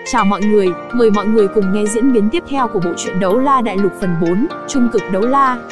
Chào mọi người, mời mọi người cùng nghe diễn biến tiếp theo của bộ truyện Đấu La Đại Lục phần 4, Trung cực đấu la.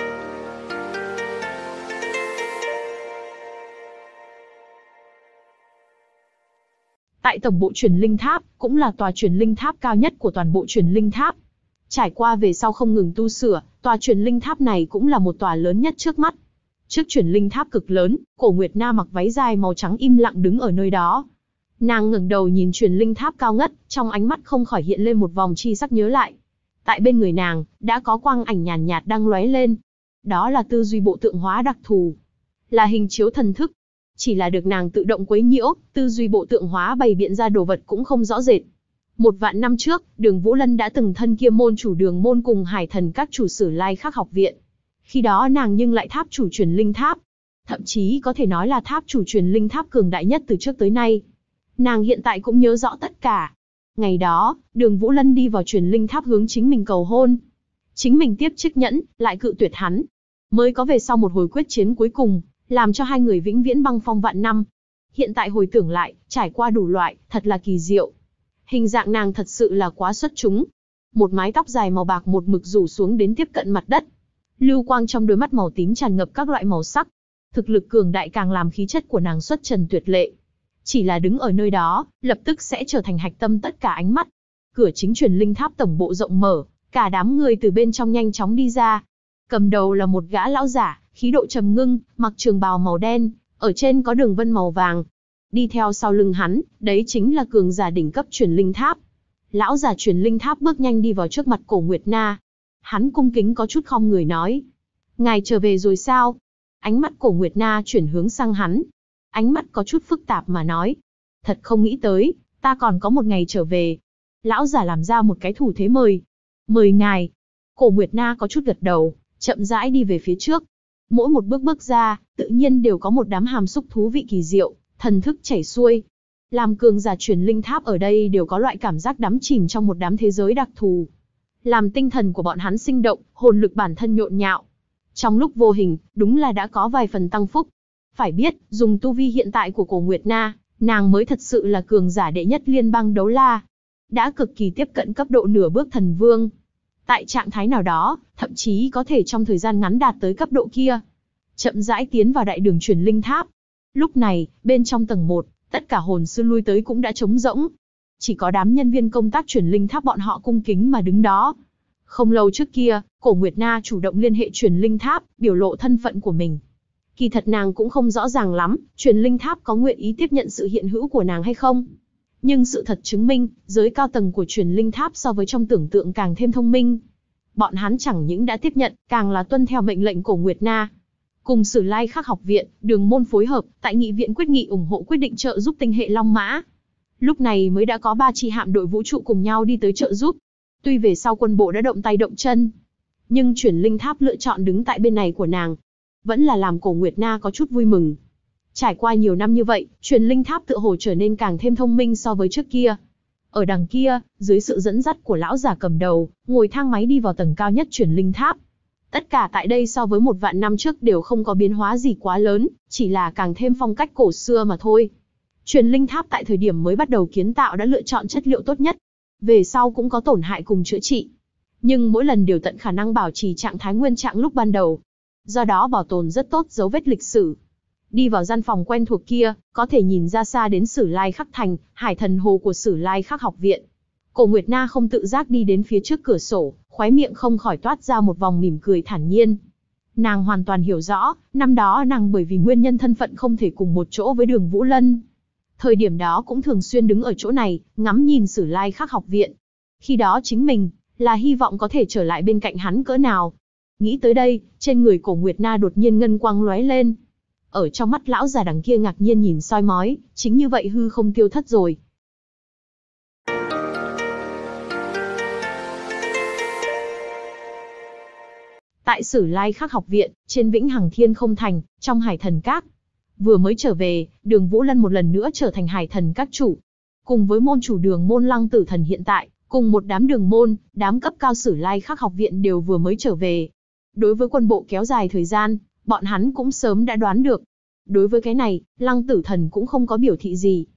Tại tổng bộ truyền linh tháp, cũng là tòa truyền linh tháp cao nhất của toàn bộ truyền linh tháp. Trải qua về sau không ngừng tu sửa, tòa truyền linh tháp này cũng là một tòa lớn nhất trước mắt. Trước truyền linh tháp cực lớn, Cổ Nguyệt Na mặc váy dài màu trắng im lặng đứng ở nơi đó. Nàng ngẩng đầu nhìn truyền linh tháp cao ngất, trong ánh mắt không khỏi hiện lên một vòng chi sắc nhớ lại. Tại bên người nàng, đã có quang ảnh nhàn nhạt đang lóe lên. Đó là tư duy bộ tượng hóa đặc thù, là hình chiếu thần thức. Chỉ là được nàng tự động quấy nhiễu, tư duy bộ tượng hóa bày biện ra đồ vật cũng không rõ rệt. 1 vạn năm trước, Đường Vũ Lân đã từng thân kiêm môn chủ Đường môn cùng Hải Thần các chủ Sử Lai Khắc học viện. Khi đó nàng nhưng lại tháp chủ truyền linh tháp, thậm chí có thể nói là tháp chủ truyền linh tháp cường đại nhất từ trước tới nay. Nàng hiện tại cũng nhớ rõ tất cả. Ngày đó, Đường Vũ Lân đi vào truyền linh tháp hướng chính mình cầu hôn. Chính mình tiếp chiếc nhẫn, lại cự tuyệt hắn. Mới có về sau một hồi quyết chiến cuối cùng, làm cho hai người vĩnh viễn băng phong vạn năm. Hiện tại hồi tưởng lại, trải qua đủ loại, thật là kỳ diệu. Hình dạng nàng thật sự là quá xuất chúng. Một mái tóc dài màu bạc một mực rủ xuống đến tiếp cận mặt đất. Lưu quang trong đôi mắt màu tím tràn ngập các loại màu sắc. Thực lực cường đại càng làm khí chất của nàng xuất trần tuyệt lệ. Chỉ là đứng ở nơi đó, lập tức sẽ trở thành hạch tâm tất cả ánh mắt. Cửa chính truyền linh tháp tổng bộ rộng mở, cả đám người từ bên trong nhanh chóng đi ra. Cầm đầu là một gã lão giả, khí độ trầm ngưng, mặc trường bào màu đen, ở trên có đường vân màu vàng. Đi theo sau lưng hắn, đấy chính là cường giả đỉnh cấp truyền linh tháp. Lão giả truyền linh tháp bước nhanh đi vào trước mặt Cổ Nguyệt Na. Hắn cung kính có chút khom người nói: "Ngài trở về rồi sao?" Ánh mắt Cổ Nguyệt Na chuyển hướng sang hắn. Ánh mắt có chút phức tạp mà nói: "Thật không nghĩ tới, ta còn có một ngày trở về." Lão giả làm ra một cái thủ thế mời. "Mời ngài." Cổ Nguyệt Na có chút gật đầu, chậm rãi đi về phía trước. Mỗi một bước bước ra, tự nhiên đều có một đám hàm xúc thú vị kỳ diệu, thần thức chảy xuôi. Làm cường giả truyền linh tháp ở đây đều có loại cảm giác đắm chìm trong một đám thế giới đặc thù. Làm tinh thần của bọn hắn sinh động, hồn lực bản thân nhộn nhạo. Trong lúc vô hình, đúng là đã có vài phần tăng phúc. Phải biết, dùng tu vi hiện tại của Cổ Nguyệt Na, nàng mới thật sự là cường giả đệ nhất liên bang đấu la. Đã cực kỳ tiếp cận cấp độ nửa bước thần vương. Tại trạng thái nào đó, thậm chí có thể trong thời gian ngắn đạt tới cấp độ kia. Chậm rãi tiến vào đại đường truyền linh tháp. Lúc này, bên trong tầng 1, tất cả hồn sư lui tới cũng đã trống rỗng. Chỉ có đám nhân viên công tác truyền linh tháp bọn họ cung kính mà đứng đó. Không lâu trước kia, Cổ Nguyệt Na chủ động liên hệ truyền linh tháp, biểu lộ thân phận của mình. Kỳ thật nàng cũng không rõ ràng lắm, truyền linh tháp có nguyện ý tiếp nhận sự hiện hữu của nàng hay không. Nhưng sự thật chứng minh, giới cao tầng của truyền linh tháp so với trong tưởng tượng càng thêm thông minh. Bọn hắn chẳng những đã tiếp nhận, càng là tuân theo mệnh lệnh của Nguyệt Na. Cùng Sử Lai Khắc học viện, Đường môn phối hợp, tại nghị viện quyết nghị ủng hộ quyết định trợ giúp tinh hệ Long Mã. Lúc này mới đã có 3 chi hạm đội vũ trụ cùng nhau đi tới trợ giúp. Tuy về sau quân bộ đã động tay động chân, nhưng truyền linh tháp lựa chọn đứng tại bên này của nàng, vẫn là làm Cổ Nguyệt Na có chút vui mừng. Trải qua nhiều năm như vậy, truyền linh tháp tựa hồ trở nên càng thêm thông minh so với trước kia. Ở đằng kia, dưới sự dẫn dắt của lão giả cầm đầu, ngồi thang máy đi vào tầng cao nhất truyền linh tháp. Tất cả tại đây so với 1 vạn năm trước đều không có biến hóa gì quá lớn, chỉ là càng thêm phong cách cổ xưa mà thôi. Truyền linh tháp tại thời điểm mới bắt đầu kiến tạo đã lựa chọn chất liệu tốt nhất. Về sau cũng có tổn hại cùng chữa trị. Nhưng mỗi lần đều tận khả năng bảo trì trạng thái nguyên trạng lúc ban đầu. Do đó bảo tồn rất tốt dấu vết lịch sử. Đi vào gian phòng quen thuộc kia, có thể nhìn ra xa đến Sử Lai Khắc thành, Hải Thần hồ của Sử Lai Khắc học viện. Cổ Nguyệt Na không tự giác đi đến phía trước cửa sổ, khóe miệng không khỏi toát ra một vòng mỉm cười thản nhiên. Nàng hoàn toàn hiểu rõ, năm đó nàng bởi vì nguyên nhân thân phận không thể cùng một chỗ với Đường Vũ Lân. Thời điểm đó cũng thường xuyên đứng ở chỗ này, ngắm nhìn Sử Lai Khắc học viện. Khi đó chính mình, là hy vọng có thể trở lại bên cạnh hắn cỡ nào. Nghĩ tới đây, trên người Cổ Nguyệt Na đột nhiên ngân quang lóe lên. Ở trong mắt lão già đằng kia ngạc nhiên nhìn soi mói, chính như vậy hư không tiêu thất rồi. Tại Sử Lai Khắc học viện, trên Vĩnh Hằng Thiên Không Thành, trong Hải Thần Các. Vừa mới trở về, Đường Vũ Lân một lần nữa trở thành Hải Thần Các chủ. Cùng với môn chủ Đường môn Lăng Tử Thần hiện tại, cùng một đám đường môn, đám cấp cao Sử Lai Khắc học viện đều vừa mới trở về. Đối với quân bộ kéo dài thời gian, bọn hắn cũng sớm đã đoán được. Đối với cái này, Lăng Tử Thần cũng không có biểu thị gì.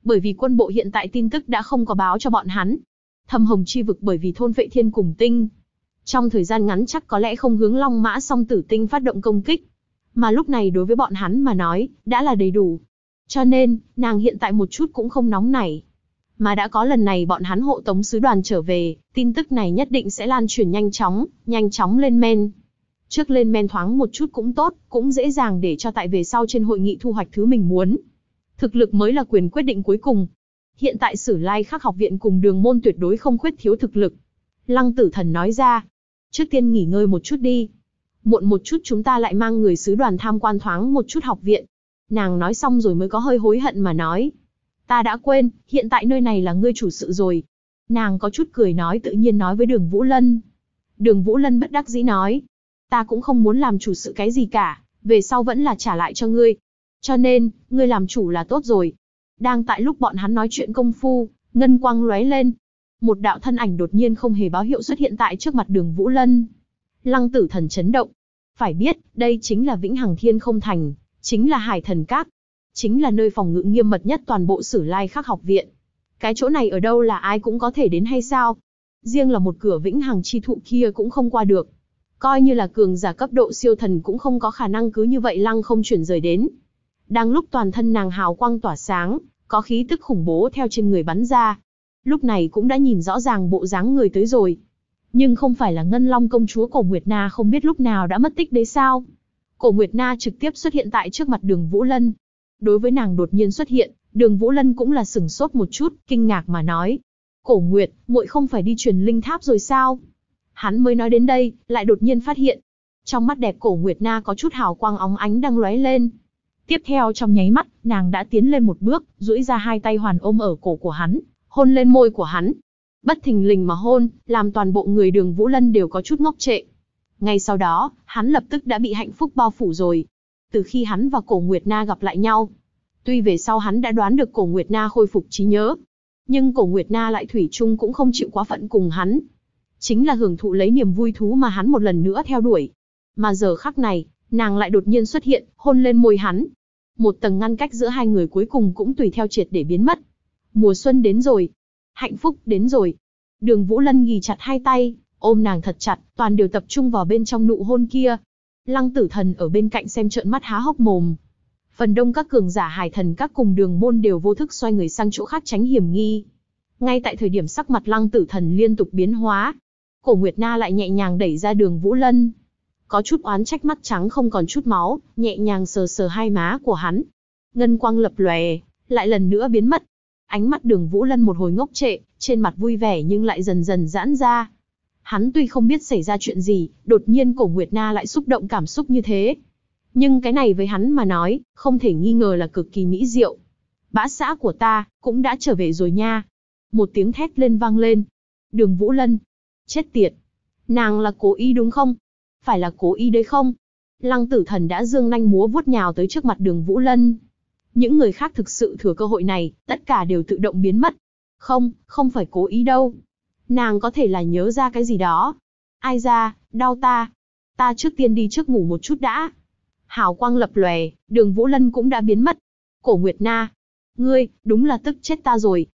Bởi vì quân bộ hiện tại tin tức đã không có báo cho bọn hắn. Thâm Hồng Chi vực bởi vì thôn vệ thiên cùng tinh. Trong thời gian ngắn chắc có lẽ không hướng Long Mã Song Tử Tinh phát động công kích. Mà lúc này đối với bọn hắn mà nói, đã là đầy đủ. Cho nên, nàng hiện tại một chút cũng không nóng nảy. Mà đã có lần này bọn hắn hộ tống sứ đoàn trở về, tin tức này nhất định sẽ lan truyền nhanh chóng lên men. Trước lên men thoáng một chút cũng tốt, cũng dễ dàng để cho tại về sau trên hội nghị thu hoạch thứ mình muốn. Thực lực mới là quyền quyết định cuối cùng. Hiện tại Sử Lai Khắc học viện cùng Đường môn tuyệt đối không khuyết thiếu thực lực. Lăng Tử Thần nói ra, trước tiên nghỉ ngơi một chút đi. Muộn một chút chúng ta lại mang người sứ đoàn tham quan thoáng một chút học viện. Nàng nói xong rồi mới có hơi hối hận mà nói. Ta đã quên, hiện tại nơi này là ngươi chủ sự rồi. Nàng có chút cười nói tự nhiên nói với Đường Vũ Lân. Đường Vũ Lân bất đắc dĩ nói. Ta cũng không muốn làm chủ sự cái gì cả, về sau vẫn là trả lại cho ngươi. Cho nên, ngươi làm chủ là tốt rồi. Đang tại lúc bọn hắn nói chuyện công phu, ngân quang lóe lên. Một đạo thân ảnh đột nhiên không hề báo hiệu xuất hiện tại trước mặt Đường Vũ Lân. Lăng Tử Thần chấn động. Phải biết, đây chính là Vĩnh Hằng Thiên Không Thành, chính là Hải Thần Các, chính là nơi phòng ngự nghiêm mật nhất toàn bộ Sử Lai Khắc học viện. Cái chỗ này ở đâu là ai cũng có thể đến hay sao? Riêng là một cửa Vĩnh Hằng chi thụ kia cũng không qua được. Coi như là cường giả cấp độ siêu thần cũng không có khả năng cứ như vậy lăng không chuyển rời đến. Đang lúc toàn thân nàng hào quang tỏa sáng, có khí tức khủng bố theo trên người bắn ra. Lúc này cũng đã nhìn rõ ràng bộ dáng người tới rồi. Nhưng không phải là Ngân Long công chúa Cổ Nguyệt Na không biết lúc nào đã mất tích đấy sao? Cổ Nguyệt Na trực tiếp xuất hiện tại trước mặt Đường Vũ Lân. Đối với nàng đột nhiên xuất hiện, Đường Vũ Lân cũng là sửng sốt một chút, kinh ngạc mà nói. Cổ Nguyệt, muội không phải đi truyền linh tháp rồi sao? Hắn mới nói đến đây, lại đột nhiên phát hiện. Trong mắt đẹp Cổ Nguyệt Na có chút hào quang óng ánh đang lóe lên. Tiếp theo trong nháy mắt, nàng đã tiến lên một bước, duỗi ra hai tay hoàn ôm ở cổ của hắn, hôn lên môi của hắn. Bất thình lình mà hôn, làm toàn bộ người Đường Vũ Lân đều có chút ngốc trệ. Ngay sau đó, hắn lập tức đã bị hạnh phúc bao phủ rồi. Từ khi hắn và Cổ Nguyệt Na gặp lại nhau, tuy về sau hắn đã đoán được Cổ Nguyệt Na khôi phục trí nhớ, nhưng Cổ Nguyệt Na lại thủy chung cũng không chịu quá phận cùng hắn. Chính là hưởng thụ lấy niềm vui thú mà hắn một lần nữa theo đuổi. Mà giờ khắc này, nàng lại đột nhiên xuất hiện, hôn lên môi hắn. Một tầng ngăn cách giữa hai người cuối cùng cũng tùy theo triệt để biến mất. Mùa xuân đến rồi. Hạnh phúc đến rồi. Đường Vũ Lân ghì chặt hai tay, ôm nàng thật chặt, toàn đều tập trung vào bên trong nụ hôn kia. Lăng Tử Thần ở bên cạnh xem trợn mắt há hốc mồm. Phần đông các cường giả Hải Thần Các cùng Đường môn đều vô thức xoay người sang chỗ khác tránh hiểm nghi. Ngay tại thời điểm sắc mặt Lăng Tử Thần liên tục biến hóa, Cổ Nguyệt Na lại nhẹ nhàng đẩy ra Đường Vũ Lân. Có chút oán trách mắt trắng không còn chút máu, nhẹ nhàng sờ sờ hai má của hắn. Ngân quang lập lòe, lại lần nữa biến mất. Ánh mắt Đường Vũ Lân một hồi ngốc trệ, trên mặt vui vẻ nhưng lại dần dần giãn ra. Hắn tuy không biết xảy ra chuyện gì, đột nhiên Cổ Nguyệt Na lại xúc động cảm xúc như thế. Nhưng cái này với hắn mà nói, không thể nghi ngờ là cực kỳ mỹ diệu. Bã xã của ta, cũng đã trở về rồi nha. Một tiếng thét lên vang lên. Đường Vũ Lân. Chết tiệt. Nàng là cố ý đúng không? Phải là cố ý đấy không? Lăng Tử Thần đã dương nanh múa vuốt nhào tới trước mặt Đường Vũ Lân. Những người khác thực sự thừa cơ hội này, tất cả đều tự động biến mất. Không, không phải cố ý đâu. Nàng có thể là nhớ ra cái gì đó. Ai ra, đau ta. Ta trước tiên đi trước ngủ một chút đã. Hào quang lập lòe, Đường Vũ Lân cũng đã biến mất. Cổ Nguyệt Na. Ngươi, đúng là tức chết ta rồi.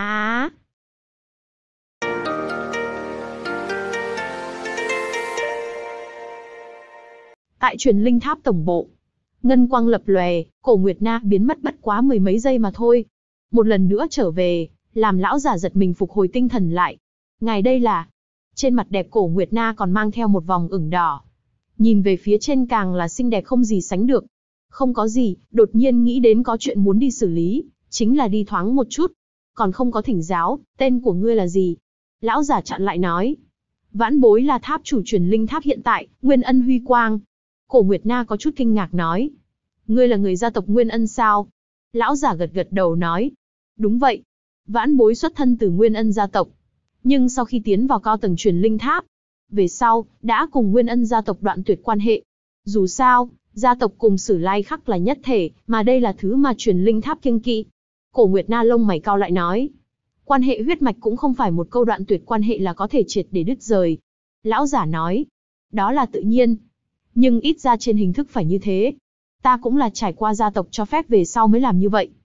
À. Tại truyền linh tháp tổng bộ, ngân quang lập lòe, Cổ Nguyệt Na biến mất bất quá mười mấy giây mà thôi. Một lần nữa trở về, làm lão giả giật mình phục hồi tinh thần lại. Ngài đây là... Trên mặt đẹp Cổ Nguyệt Na còn mang theo một vòng ửng đỏ. Nhìn về phía trên càng là xinh đẹp không gì sánh được. Không có gì, đột nhiên nghĩ đến có chuyện muốn đi xử lý, chính là đi thoáng một chút. Còn không có thỉnh giáo, tên của ngươi là gì? Lão giả chặn lại nói. Vãn bối là tháp chủ truyền linh tháp hiện tại, Nguyên Ân Huy Quang. Cổ Nguyệt Na có chút kinh ngạc nói. Ngươi là người gia tộc Nguyên Ân sao? Lão giả gật gật đầu nói. Đúng vậy. Vãn bối xuất thân từ Nguyên Ân gia tộc. Nhưng sau khi tiến vào cao tầng truyền linh tháp, về sau, đã cùng Nguyên Ân gia tộc đoạn tuyệt quan hệ. Dù sao, gia tộc cùng Sử Lai Khắc là nhất thể, mà đây là thứ mà truyền linh tháp kiêng kỵ. Cổ Nguyệt Na lông mày cau lại nói. Quan hệ huyết mạch cũng không phải một câu đoạn tuyệt quan hệ là có thể triệt để đứt rời. Lão giả nói. Đó là tự nhiên. Nhưng ít ra trên hình thức phải như thế. Ta cũng là trải qua gia tộc cho phép về sau mới làm như vậy.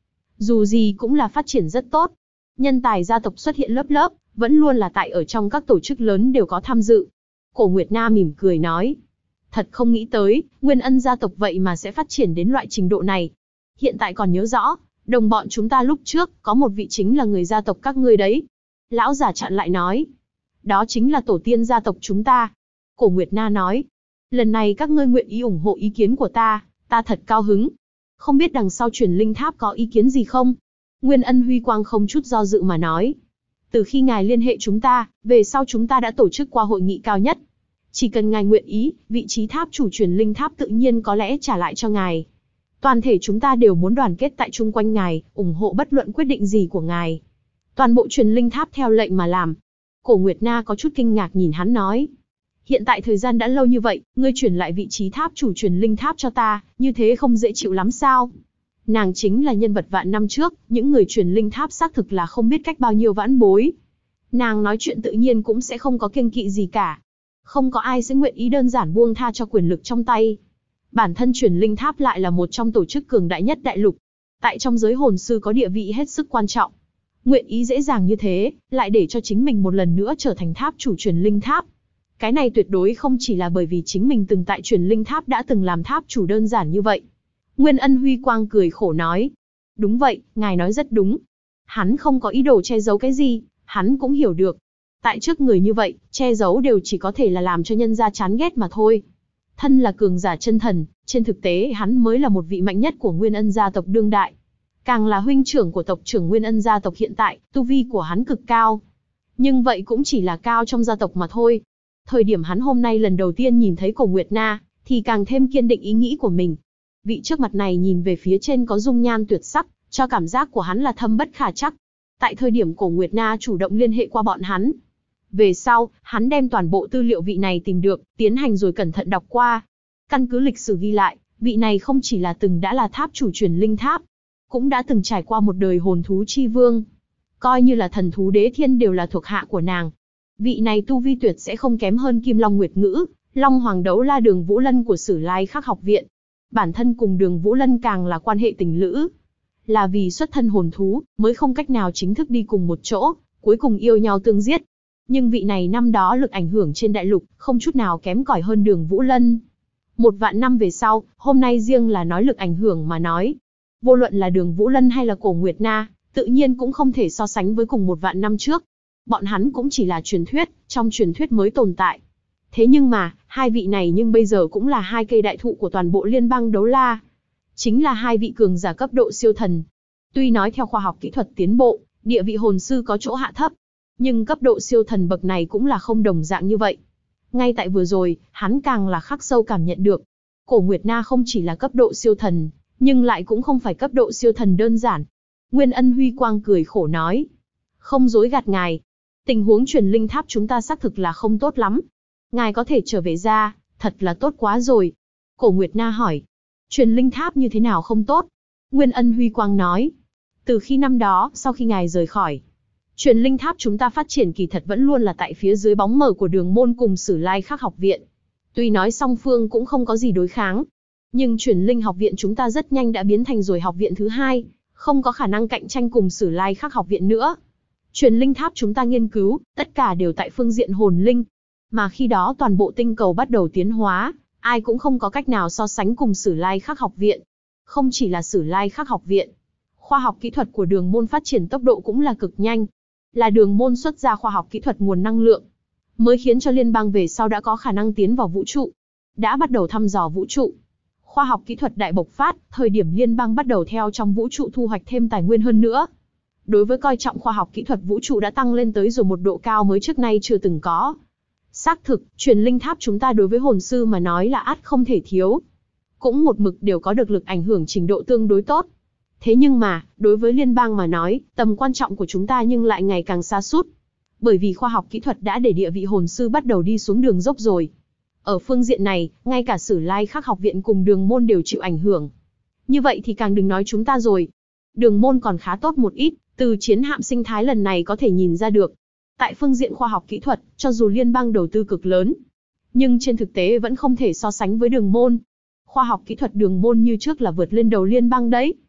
Dù gì cũng là phát triển rất tốt. Nhân tài gia tộc xuất hiện lớp lớp, vẫn luôn là tại ở trong các tổ chức lớn đều có tham dự. Cổ Nguyệt Na mỉm cười nói. Thật không nghĩ tới, Nguyên Ân gia tộc vậy mà sẽ phát triển đến loại trình độ này. Hiện tại còn nhớ rõ, đồng bọn chúng ta lúc trước, có một vị chính là người gia tộc các ngươi đấy. Lão giả chặn lại nói. Đó chính là tổ tiên gia tộc chúng ta. Cổ Nguyệt Na nói. Lần này các ngươi nguyện ý ủng hộ ý kiến của ta thật cao hứng. Không biết đằng sau truyền linh tháp có ý kiến gì không? Nguyên Ân huy quang không chút do dự mà nói. Từ khi ngài liên hệ chúng ta, về sau chúng ta đã tổ chức qua hội nghị cao nhất. Chỉ cần ngài nguyện ý, vị trí tháp chủ truyền linh tháp tự nhiên có lẽ trả lại cho ngài. Toàn thể chúng ta đều muốn đoàn kết tại chung quanh ngài, ủng hộ bất luận quyết định gì của ngài. Toàn bộ truyền linh tháp theo lệnh mà làm. Cổ Nguyệt Na có chút kinh ngạc nhìn hắn nói. Hiện tại thời gian đã lâu như vậy, ngươi chuyển lại vị trí tháp chủ truyền linh tháp cho ta, như thế không dễ chịu lắm sao? Nàng chính là nhân vật vạn năm trước, những người truyền linh tháp xác thực là không biết cách bao nhiêu vãn bối. Nàng nói chuyện tự nhiên cũng sẽ không có kiêng kỵ gì cả. Không có ai sẽ nguyện ý đơn giản buông tha cho quyền lực trong tay. Bản thân truyền linh tháp lại là một trong tổ chức cường đại nhất đại lục. Tại trong giới hồn sư có địa vị hết sức quan trọng. Nguyện ý dễ dàng như thế, lại để cho chính mình một lần nữa trở thành tháp chủ truyền linh tháp. Cái này tuyệt đối không chỉ là bởi vì chính mình từng tại truyền linh tháp đã từng làm tháp chủ đơn giản như vậy. Nguyên Ân huy quang cười khổ nói. Đúng vậy, ngài nói rất đúng. Hắn không có ý đồ che giấu cái gì, hắn cũng hiểu được. Tại trước người như vậy, che giấu đều chỉ có thể là làm cho nhân gia chán ghét mà thôi. Thân là cường giả chân thần, trên thực tế hắn mới là một vị mạnh nhất của Nguyên Ân gia tộc đương đại. Càng là huynh trưởng của tộc trưởng Nguyên Ân gia tộc hiện tại, tu vi của hắn cực cao. Nhưng vậy cũng chỉ là cao trong gia tộc mà thôi. Thời điểm hắn hôm nay lần đầu tiên nhìn thấy Cổ Nguyệt Na, thì càng thêm kiên định ý nghĩ của mình. Vị trước mặt này nhìn về phía trên có dung nhan tuyệt sắc, cho cảm giác của hắn là thâm bất khả trắc. Tại thời điểm Cổ Nguyệt Na chủ động liên hệ qua bọn hắn. Về sau, hắn đem toàn bộ tư liệu vị này tìm được, tiến hành rồi cẩn thận đọc qua. Căn cứ lịch sử ghi lại, vị này không chỉ là từng đã là tháp chủ truyền linh tháp, cũng đã từng trải qua một đời hồn thú chi vương. Coi như là thần thú đế thiên đều là thuộc hạ của nàng. Vị này tu vi tuyệt sẽ không kém hơn Kim Long Nguyệt Ngữ, Long Hoàng Đấu La Đường Vũ Lân của Sử Lai Khắc học viện. Bản thân cùng Đường Vũ Lân càng là quan hệ tình lữ. Là vì xuất thân hồn thú, mới không cách nào chính thức đi cùng một chỗ, cuối cùng yêu nhau tương giết. Nhưng vị này năm đó lực ảnh hưởng trên đại lục, không chút nào kém cỏi hơn Đường Vũ Lân. 1.000 năm về sau, hôm nay riêng là nói lực ảnh hưởng mà nói. Vô luận là Đường Vũ Lân hay là Cổ Nguyệt Na, tự nhiên cũng không thể so sánh với cùng 1.000 năm trước. Bọn hắn cũng chỉ là truyền thuyết, trong truyền thuyết mới tồn tại. Thế nhưng mà, hai vị này nhưng bây giờ cũng là hai cây đại thụ của toàn bộ liên bang Đấu La. Chính là hai vị cường giả cấp độ siêu thần. Tuy nói theo khoa học kỹ thuật tiến bộ, địa vị hồn sư có chỗ hạ thấp, nhưng cấp độ siêu thần bậc này cũng là không đồng dạng như vậy. Ngay tại vừa rồi, hắn càng là khắc sâu cảm nhận được. Cổ Nguyệt Na không chỉ là cấp độ siêu thần, nhưng lại cũng không phải cấp độ siêu thần đơn giản. Nguyên Ân huy quang cười khổ nói. Không dối gạt ngài. Tình huống truyền linh tháp chúng ta xác thực là không tốt lắm. Ngài có thể trở về ra, thật là tốt quá rồi. Cổ Nguyệt Na hỏi. Truyền linh tháp như thế nào không tốt? Nguyên Ân huy quang nói. Từ khi năm đó, sau khi ngài rời khỏi, truyền linh tháp chúng ta phát triển kỳ thật vẫn luôn là tại phía dưới bóng mờ của Đường môn cùng Sử Lai Khắc học viện. Tuy nói song phương cũng không có gì đối kháng, nhưng truyền linh học viện chúng ta rất nhanh đã biến thành rồi học viện thứ hai, không có khả năng cạnh tranh cùng Sử Lai Khắc học viện nữa. Truyền linh tháp chúng ta nghiên cứu, tất cả đều tại phương diện hồn linh. Mà khi đó toàn bộ tinh cầu bắt đầu tiến hóa, ai cũng không có cách nào so sánh cùng Sử Lai Khắc học viện. Không chỉ là Sử Lai Khắc học viện, khoa học kỹ thuật của Đường môn phát triển tốc độ cũng là cực nhanh. Là Đường môn xuất ra khoa học kỹ thuật nguồn năng lượng, mới khiến cho liên bang về sau đã có khả năng tiến vào vũ trụ, đã bắt đầu thăm dò vũ trụ. Khoa học kỹ thuật đại bộc phát, thời điểm liên bang bắt đầu theo trong vũ trụ thu hoạch thêm tài nguyên hơn nữa. Đối với coi trọng khoa học kỹ thuật vũ trụ đã tăng lên tới rồi một độ cao mới trước nay chưa từng có. Xác thực, truyền linh tháp chúng ta đối với hồn sư mà nói là ắt không thể thiếu. Cũng một mực đều có được lực ảnh hưởng trình độ tương đối tốt. Thế nhưng mà, đối với liên bang mà nói, tầm quan trọng của chúng ta nhưng lại ngày càng xa sút. Bởi vì khoa học kỹ thuật đã để địa vị hồn sư bắt đầu đi xuống đường dốc rồi. Ở phương diện này, ngay cả Sử Lai Khắc học viện cùng Đường môn đều chịu ảnh hưởng. Như vậy thì càng đừng nói chúng ta rồi. Đường môn còn khá tốt một ít, từ chiến hạm sinh thái lần này có thể nhìn ra được. Tại phương diện khoa học kỹ thuật, cho dù liên bang đầu tư cực lớn, nhưng trên thực tế vẫn không thể so sánh với Đường môn. Khoa học kỹ thuật Đường môn như trước là vượt lên đầu liên bang đấy.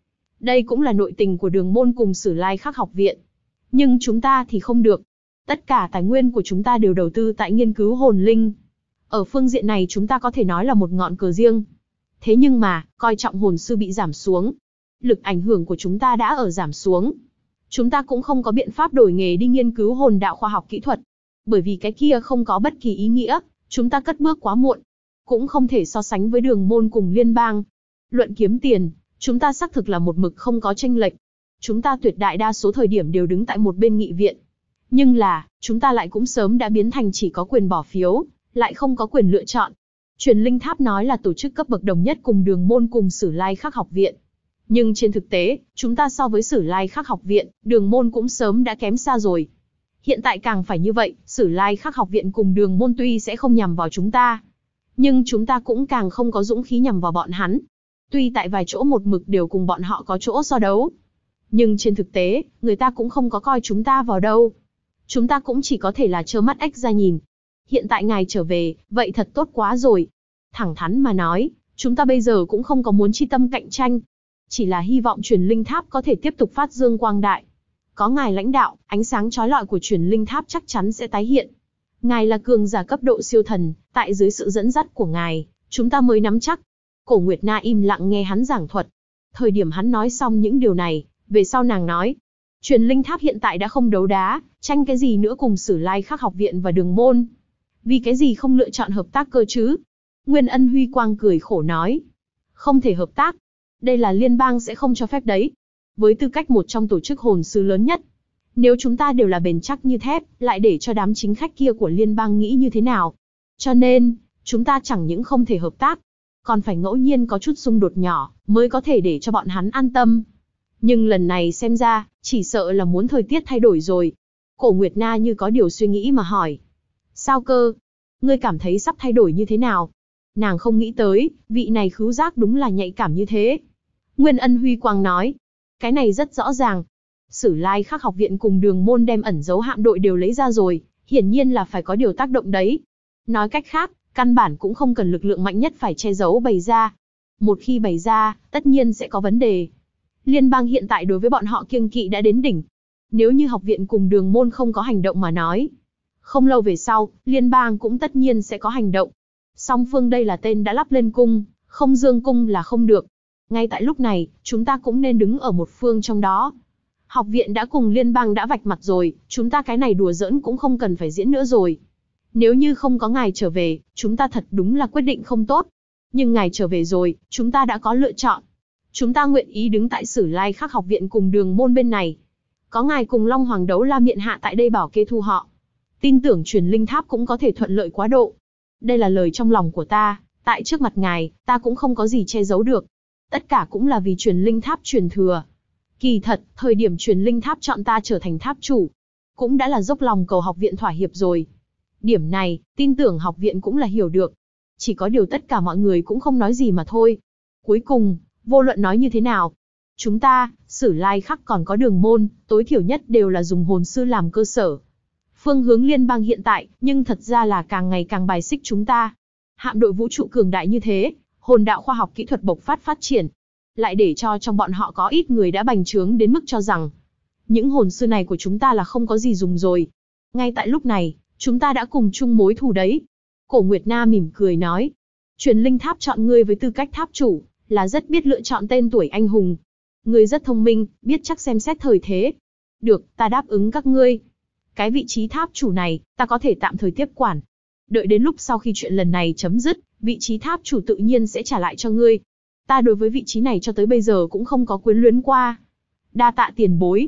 Đây cũng là nội tình của Đường Môn cùng Sử Lai Khắc học viện. Nhưng chúng ta thì không được. Tất cả tài nguyên của chúng ta đều đầu tư tại nghiên cứu hồn linh. Ở phương diện này chúng ta có thể nói là một ngọn cờ riêng. Thế nhưng mà, coi trọng hồn sư bị giảm xuống. Lực ảnh hưởng của chúng ta đã ở giảm xuống. Chúng ta cũng không có biện pháp đổi nghề đi nghiên cứu hồn đạo khoa học kỹ thuật. Bởi vì cái kia không có bất kỳ ý nghĩa, chúng ta cất bước quá muộn. Cũng không thể so sánh với Đường Môn cùng liên bang. Luận kiếm tiền, chúng ta xác thực là một mực không có chênh lệch. Chúng ta tuyệt đại đa số thời điểm đều đứng tại một bên nghị viện. Nhưng là, chúng ta lại cũng sớm đã biến thành chỉ có quyền bỏ phiếu, lại không có quyền lựa chọn. Truyền Linh Tháp nói là tổ chức cấp bậc đồng nhất cùng Đường Môn cùng Sử Lai Khắc học viện. Nhưng trên thực tế, chúng ta so với Sử Lai Khắc học viện, Đường Môn cũng sớm đã kém xa rồi. Hiện tại càng phải như vậy, Sử Lai Khắc học viện cùng Đường Môn tuy sẽ không nhằm vào chúng ta, nhưng chúng ta cũng càng không có dũng khí nhằm vào bọn hắn. Tuy tại vài chỗ một mực đều cùng bọn họ có chỗ so đấu, nhưng trên thực tế, người ta cũng không có coi chúng ta vào đâu. Chúng ta cũng chỉ có thể là trơ mắt ếch ra nhìn. Hiện tại ngài trở về, vậy thật tốt quá rồi. Thẳng thắn mà nói, chúng ta bây giờ cũng không có muốn chi tâm cạnh tranh. Chỉ là hy vọng Truyền Linh Tháp có thể tiếp tục phát dương quang đại. Có ngài lãnh đạo, ánh sáng chói lọi của Truyền Linh Tháp chắc chắn sẽ tái hiện. Ngài là cường giả cấp độ siêu thần, tại dưới sự dẫn dắt của ngài, chúng ta mới nắm chắc. Cổ Nguyệt Na im lặng nghe hắn giảng thuật. Thời điểm hắn nói xong những điều này, về sau nàng nói, Truyền Linh Tháp hiện tại đã không đấu đá, tranh cái gì nữa cùng Sử Lai Khắc học viện và Đường Môn. Vì cái gì không lựa chọn hợp tác cơ chứ? Nguyên Ân Huy Quang cười khổ nói, không thể hợp tác. Đây là liên bang sẽ không cho phép đấy. Với tư cách một trong tổ chức hồn sư lớn nhất, nếu chúng ta đều là bền chắc như thép, lại để cho đám chính khách kia của liên bang nghĩ như thế nào? Cho nên, chúng ta chẳng những không thể hợp tác, còn phải ngẫu nhiên có chút xung đột nhỏ, mới có thể để cho bọn hắn an tâm. Nhưng lần này xem ra, chỉ sợ là muốn thời tiết thay đổi rồi. Cổ Nguyệt Na như có điều suy nghĩ mà hỏi. Sao cơ? Ngươi cảm thấy sắp thay đổi như thế nào? Nàng không nghĩ tới, vị này khứu giác đúng là nhạy cảm như thế. Nguyên Ân Huy Quang nói. Cái này rất rõ ràng. Sử Lai Khắc học viện cùng Đường Môn đem ẩn dấu hạm đội đều lấy ra rồi, hiển nhiên là phải có điều tác động đấy. Nói cách khác, căn bản cũng không cần lực lượng mạnh nhất phải che giấu bày ra. Một khi bày ra, tất nhiên sẽ có vấn đề. Liên bang hiện tại đối với bọn họ kiêng kỵ đã đến đỉnh. Nếu như học viện cùng Đường Môn không có hành động mà nói, không lâu về sau, liên bang cũng tất nhiên sẽ có hành động. Song phương đây là tên đã lắp lên cung, không dương cung là không được. Ngay tại lúc này, chúng ta cũng nên đứng ở một phương trong đó. Học viện đã cùng liên bang đã vạch mặt rồi, chúng ta cái này đùa giỡn cũng không cần phải diễn nữa rồi. Nếu như không có ngài trở về, chúng ta thật đúng là quyết định không tốt. Nhưng ngài trở về rồi, chúng ta đã có lựa chọn. Chúng ta nguyện ý đứng tại Sử Lai Khắc học viện cùng Đường Môn bên này. Có ngài cùng Long Hoàng Đấu La Miện Hạ tại đây bảo kê thu họ. Tin tưởng Truyền Linh Tháp cũng có thể thuận lợi quá độ. Đây là lời trong lòng của ta, tại trước mặt ngài, ta cũng không có gì che giấu được. Tất cả cũng là vì Truyền Linh Tháp truyền thừa. Kỳ thật, thời điểm Truyền Linh Tháp chọn ta trở thành tháp chủ, cũng đã là dốc lòng cầu học viện thỏa hiệp rồi. Điểm này, tin tưởng học viện cũng là hiểu được. Chỉ có điều tất cả mọi người cũng không nói gì mà thôi. Cuối cùng, vô luận nói như thế nào, chúng ta, Sử Lai Khắc còn có Đường Môn, tối thiểu nhất đều là dùng hồn sư làm cơ sở. Phương hướng liên bang hiện tại, nhưng thật ra là càng ngày càng bài xích chúng ta. Hạm đội vũ trụ cường đại như thế, hồn đạo khoa học kỹ thuật bộc phát triển, lại để cho trong bọn họ có ít người đã bành trướng đến mức cho rằng những hồn sư này của chúng ta là không có gì dùng rồi. Ngay tại lúc này, chúng ta đã cùng chung mối thù đấy. Cổ Nguyệt Na mỉm cười nói, Truyền Linh Tháp chọn ngươi với tư cách tháp chủ, là rất biết lựa chọn tên tuổi anh hùng. Ngươi rất thông minh, biết chắc xem xét thời thế. Được, ta đáp ứng các ngươi. Cái vị trí tháp chủ này, ta có thể tạm thời tiếp quản. Đợi đến lúc sau khi chuyện lần này chấm dứt, vị trí tháp chủ tự nhiên sẽ trả lại cho ngươi. Ta đối với vị trí này cho tới bây giờ cũng không có quyến luyến qua. Đa tạ tiền bối,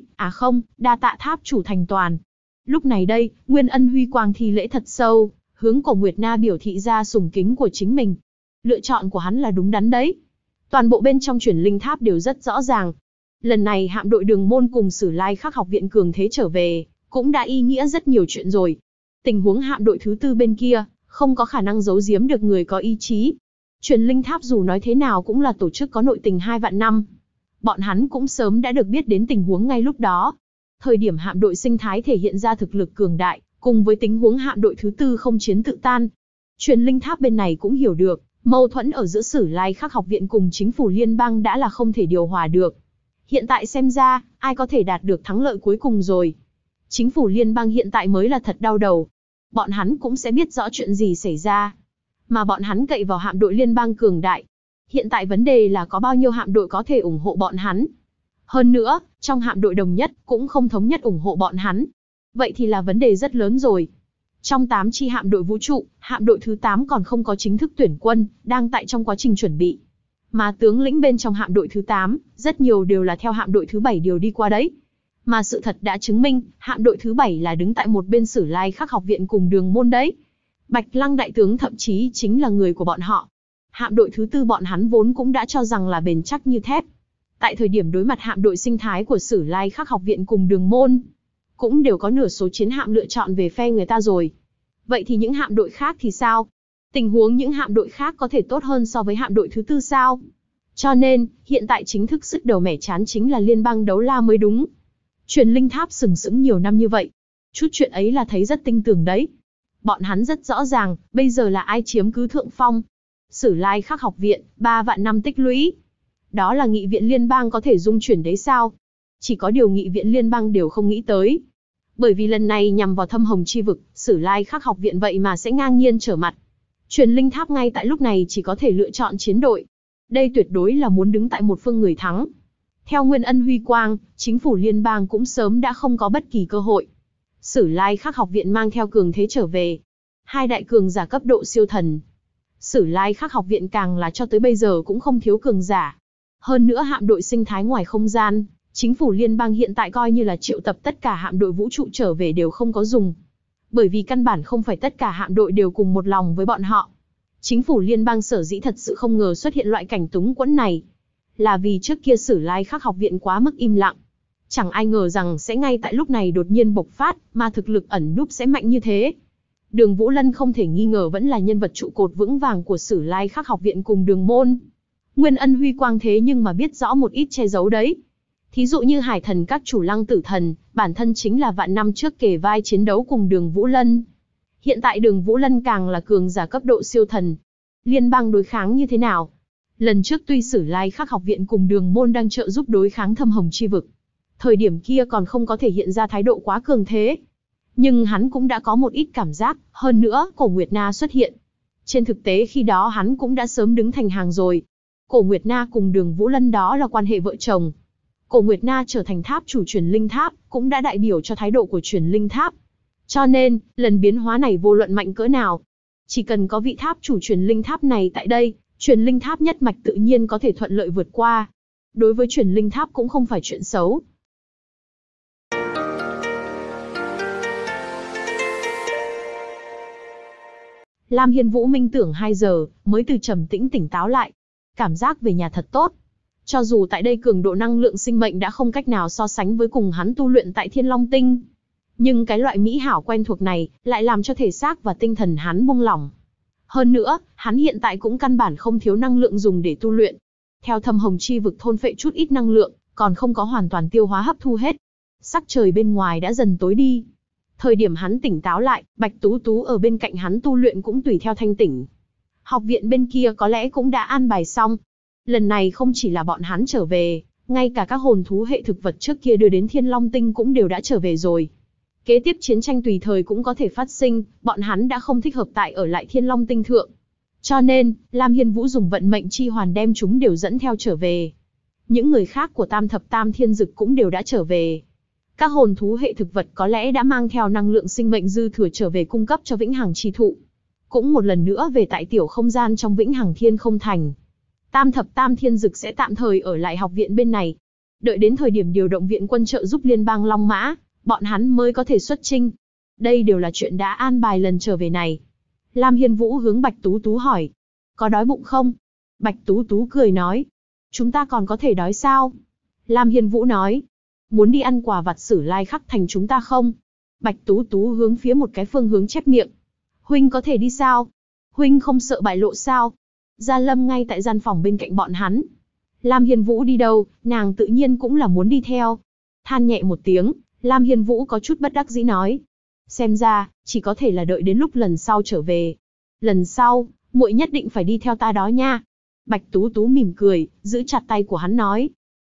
đa tạ tháp chủ thành toàn. Lúc này đây, Nguyên Ân Huy Quang thi lễ thật sâu, hướng Cổ Nguyệt Na biểu thị ra sùng kính của chính mình. Lựa chọn của hắn là đúng đắn đấy. Toàn bộ bên trong Truyền Linh Tháp đều rất rõ ràng. Lần này hạm đội Đường Môn cùng Sử Lai Khắc học viện cường thế trở về, cũng đã ý nghĩa rất nhiều chuyện rồi. Tình huống hạm đội thứ tư bên kia, không có khả năng giấu giếm được người có ý chí. Truyền Linh Tháp dù nói thế nào cũng là tổ chức có nội tình 2 vạn năm. Bọn hắn cũng sớm đã được biết đến tình huống ngay lúc đó. Thời điểm hạm đội sinh thái thể hiện ra thực lực cường đại, cùng với tình huống hạm đội thứ tư không chiến tự tan. Truyền Linh Tháp bên này cũng hiểu được, mâu thuẫn ở giữa Sử Lai Khắc học viện cùng chính phủ liên bang đã là không thể điều hòa được. Hiện tại xem ra, ai có thể đạt được thắng lợi cuối cùng rồi. Chính phủ liên bang hiện tại mới là thật đau đầu. Bọn hắn cũng sẽ biết rõ chuyện gì xảy ra. Mà bọn hắn cậy vào hạm đội liên bang cường đại. Hiện tại vấn đề là có bao nhiêu hạm đội có thể ủng hộ bọn hắn. Hơn nữa, trong hạm đội đồng nhất cũng không thống nhất ủng hộ bọn hắn. Vậy thì là vấn đề rất lớn rồi. Trong 8 chi hạm đội vũ trụ, hạm đội thứ 8 còn không có chính thức tuyển quân, đang tại trong quá trình chuẩn bị. Mà tướng lĩnh bên trong hạm đội thứ 8, rất nhiều đều là theo hạm đội thứ 7 điều đi qua đấy. Mà sự thật đã chứng minh, hạm đội thứ 7 là đứng tại một bên Sử Lai Khắc học viện cùng Đường Môn đấy. Bạch Lăng đại tướng thậm chí chính là người của bọn họ. Hạm đội thứ 4 bọn hắn vốn cũng đã cho rằng là bền chắc như thép. Tại thời điểm đối mặt hạm đội sinh thái của Sử Lai Khắc học viện cùng Đường Môn, cũng đều có nửa số chiến hạm lựa chọn về phe người ta rồi. Vậy thì những hạm đội khác thì sao? Tình huống những hạm đội khác có thể tốt hơn so với hạm đội thứ 4 sao? Cho nên, hiện tại chính thức sứt đầu mẻ chán chính là liên bang đấu la mới đúng. Truyền linh tháp sừng sững nhiều năm như vậy. Chút chuyện ấy là thấy rất tinh tường đấy. Bọn hắn rất rõ ràng, bây giờ là ai chiếm cứ thượng phong. Sử Lai Khắc học viện, 3 vạn năm tích lũy. Đó là nghị viện liên bang có thể dung chuyển đấy sao? Chỉ có điều nghị viện liên bang đều không nghĩ tới. Bởi vì lần này nhằm vào Thâm Hồng chi vực, Sử Lai Khắc học viện vậy mà sẽ ngang nhiên trở mặt. Truyền linh tháp ngay tại lúc này chỉ có thể lựa chọn chiến đội. Đây tuyệt đối là muốn đứng tại một phương người thắng. Theo Nguyên Ân huy quang, chính phủ liên bang cũng sớm đã không có bất kỳ cơ hội. Sử Lai Khắc học viện mang theo cường thế trở về. 2 đại cường giả cấp độ siêu thần. Sử Lai Khắc học viện càng là cho tới bây giờ cũng không thiếu cường giả. Hơn nữa hạm đội sinh thái ngoài không gian, chính phủ liên bang hiện tại coi như là triệu tập tất cả hạm đội vũ trụ trở về đều không có dùng. Bởi vì căn bản không phải tất cả hạm đội đều cùng một lòng với bọn họ. Chính phủ liên bang sở dĩ thật sự không ngờ xuất hiện loại cảnh túng quẫn này. Là vì trước kia Sử Lai Khắc học viện quá mức im lặng. Chẳng ai ngờ rằng sẽ ngay tại lúc này đột nhiên bộc phát, mà thực lực ẩn núp sẽ mạnh như thế. Đường Vũ Lân không thể nghi ngờ vẫn là nhân vật trụ cột vững vàng của Sử Lai Khắc học viện cùng Đường Môn. Nguyên Ân huy quang thế nhưng mà biết rõ một ít che giấu đấy. Thí dụ như Hải Thần các chủ Lăng Tử Thần, bản thân chính là vạn năm trước kề vai chiến đấu cùng Đường Vũ Lân. Hiện tại Đường Vũ Lân càng là cường giả cấp độ siêu thần. Liên bang đối kháng như thế nào? Lần trước tuy Sử Lai Khắc học viện cùng Đường Môn đang trợ giúp đối kháng Thâm Hồng chi vực. Thời điểm kia còn không có thể hiện ra thái độ quá cường thế. Nhưng hắn cũng đã có một ít cảm giác, hơn nữa, Cổ Nguyệt Na xuất hiện. Trên thực tế khi đó hắn cũng đã sớm đứng thành hàng rồi. Cổ Nguyệt Na cùng Đường Vũ Lân đó là quan hệ vợ chồng. Cổ Nguyệt Na trở thành tháp chủ truyền linh tháp, cũng đã đại biểu cho thái độ của truyền linh tháp. Cho nên, lần biến hóa này vô luận mạnh cỡ nào, chỉ cần có vị tháp chủ truyền linh tháp này tại đây, truyền linh tháp nhất mạch tự nhiên có thể thuận lợi vượt qua. Đối với truyền linh tháp cũng không phải chuyện xấu. Lam Hiên Vũ minh tưởng 2 giờ, mới từ trầm tĩnh tỉnh táo lại. Cảm giác về nhà thật tốt. Cho dù tại đây cường độ năng lượng sinh mệnh đã không cách nào so sánh với cùng hắn tu luyện tại Thiên Long Tinh. Nhưng cái loại mỹ hảo quen thuộc này, lại làm cho thể xác và tinh thần hắn buông lỏng. Hơn nữa, hắn hiện tại cũng căn bản không thiếu năng lượng dùng để tu luyện. Theo Thâm Hồng chi vực thôn phệ chút ít năng lượng, còn không có hoàn toàn tiêu hóa hấp thu hết. Sắc trời bên ngoài đã dần tối đi. Thời điểm hắn tỉnh táo lại, Bạch Tú Tú ở bên cạnh hắn tu luyện cũng tùy theo thanh tỉnh. Học viện bên kia có lẽ cũng đã an bài xong. Lần này không chỉ là bọn hắn trở về, ngay cả các hồn thú hệ thực vật trước kia đưa đến Thiên Long Tinh cũng đều đã trở về rồi. Kế tiếp chiến tranh tùy thời cũng có thể phát sinh, bọn hắn đã không thích hợp tại ở lại Thiên Long Tinh thượng. Cho nên, Lam Hiên Vũ dùng vận mệnh chi hoàn đem chúng đều dẫn theo trở về. Những người khác của Tam Thập Tam Thiên Dực cũng đều đã trở về. Các hồn thú hệ thực vật có lẽ đã mang theo năng lượng sinh mệnh dư thừa trở về cung cấp cho Vĩnh Hằng chi thụ. Cũng một lần nữa về tại tiểu không gian trong Vĩnh Hằng Thiên không thành. Tam Thập Tam Thiên Dực sẽ tạm thời ở lại học viện bên này. Đợi đến thời điểm điều động viện quân trợ giúp liên bang Long Mã, bọn hắn mới có thể xuất chinh. Đây đều là chuyện đã an bài lần trở về này. Lam Hiên Vũ hướng Bạch Tú Tú hỏi. Có đói bụng không? Bạch Tú Tú cười nói. Chúng ta còn có thể đói sao? Lam Hiên Vũ nói. Muốn đi ăn quà vặt Sử Lai Khắc thành chúng ta không? Bạch Tú Tú hướng phía một cái phương hướng chép miệng. Huynh có thể đi sao? Huynh không sợ bại lộ sao? Gia Lâm ngay tại gian phòng bên cạnh bọn hắn. Lam Hiên Vũ đi đâu, nàng tự nhiên cũng là muốn đi theo. Than nhẹ một tiếng, Lam Hiên Vũ có chút bất đắc dĩ nói. Xem ra, chỉ có thể là đợi đến lúc lần sau trở về. Lần sau, muội nhất định phải đi theo ta đó nha. Bạch Tú Tú mỉm cười, giữ chặt tay của hắn nói.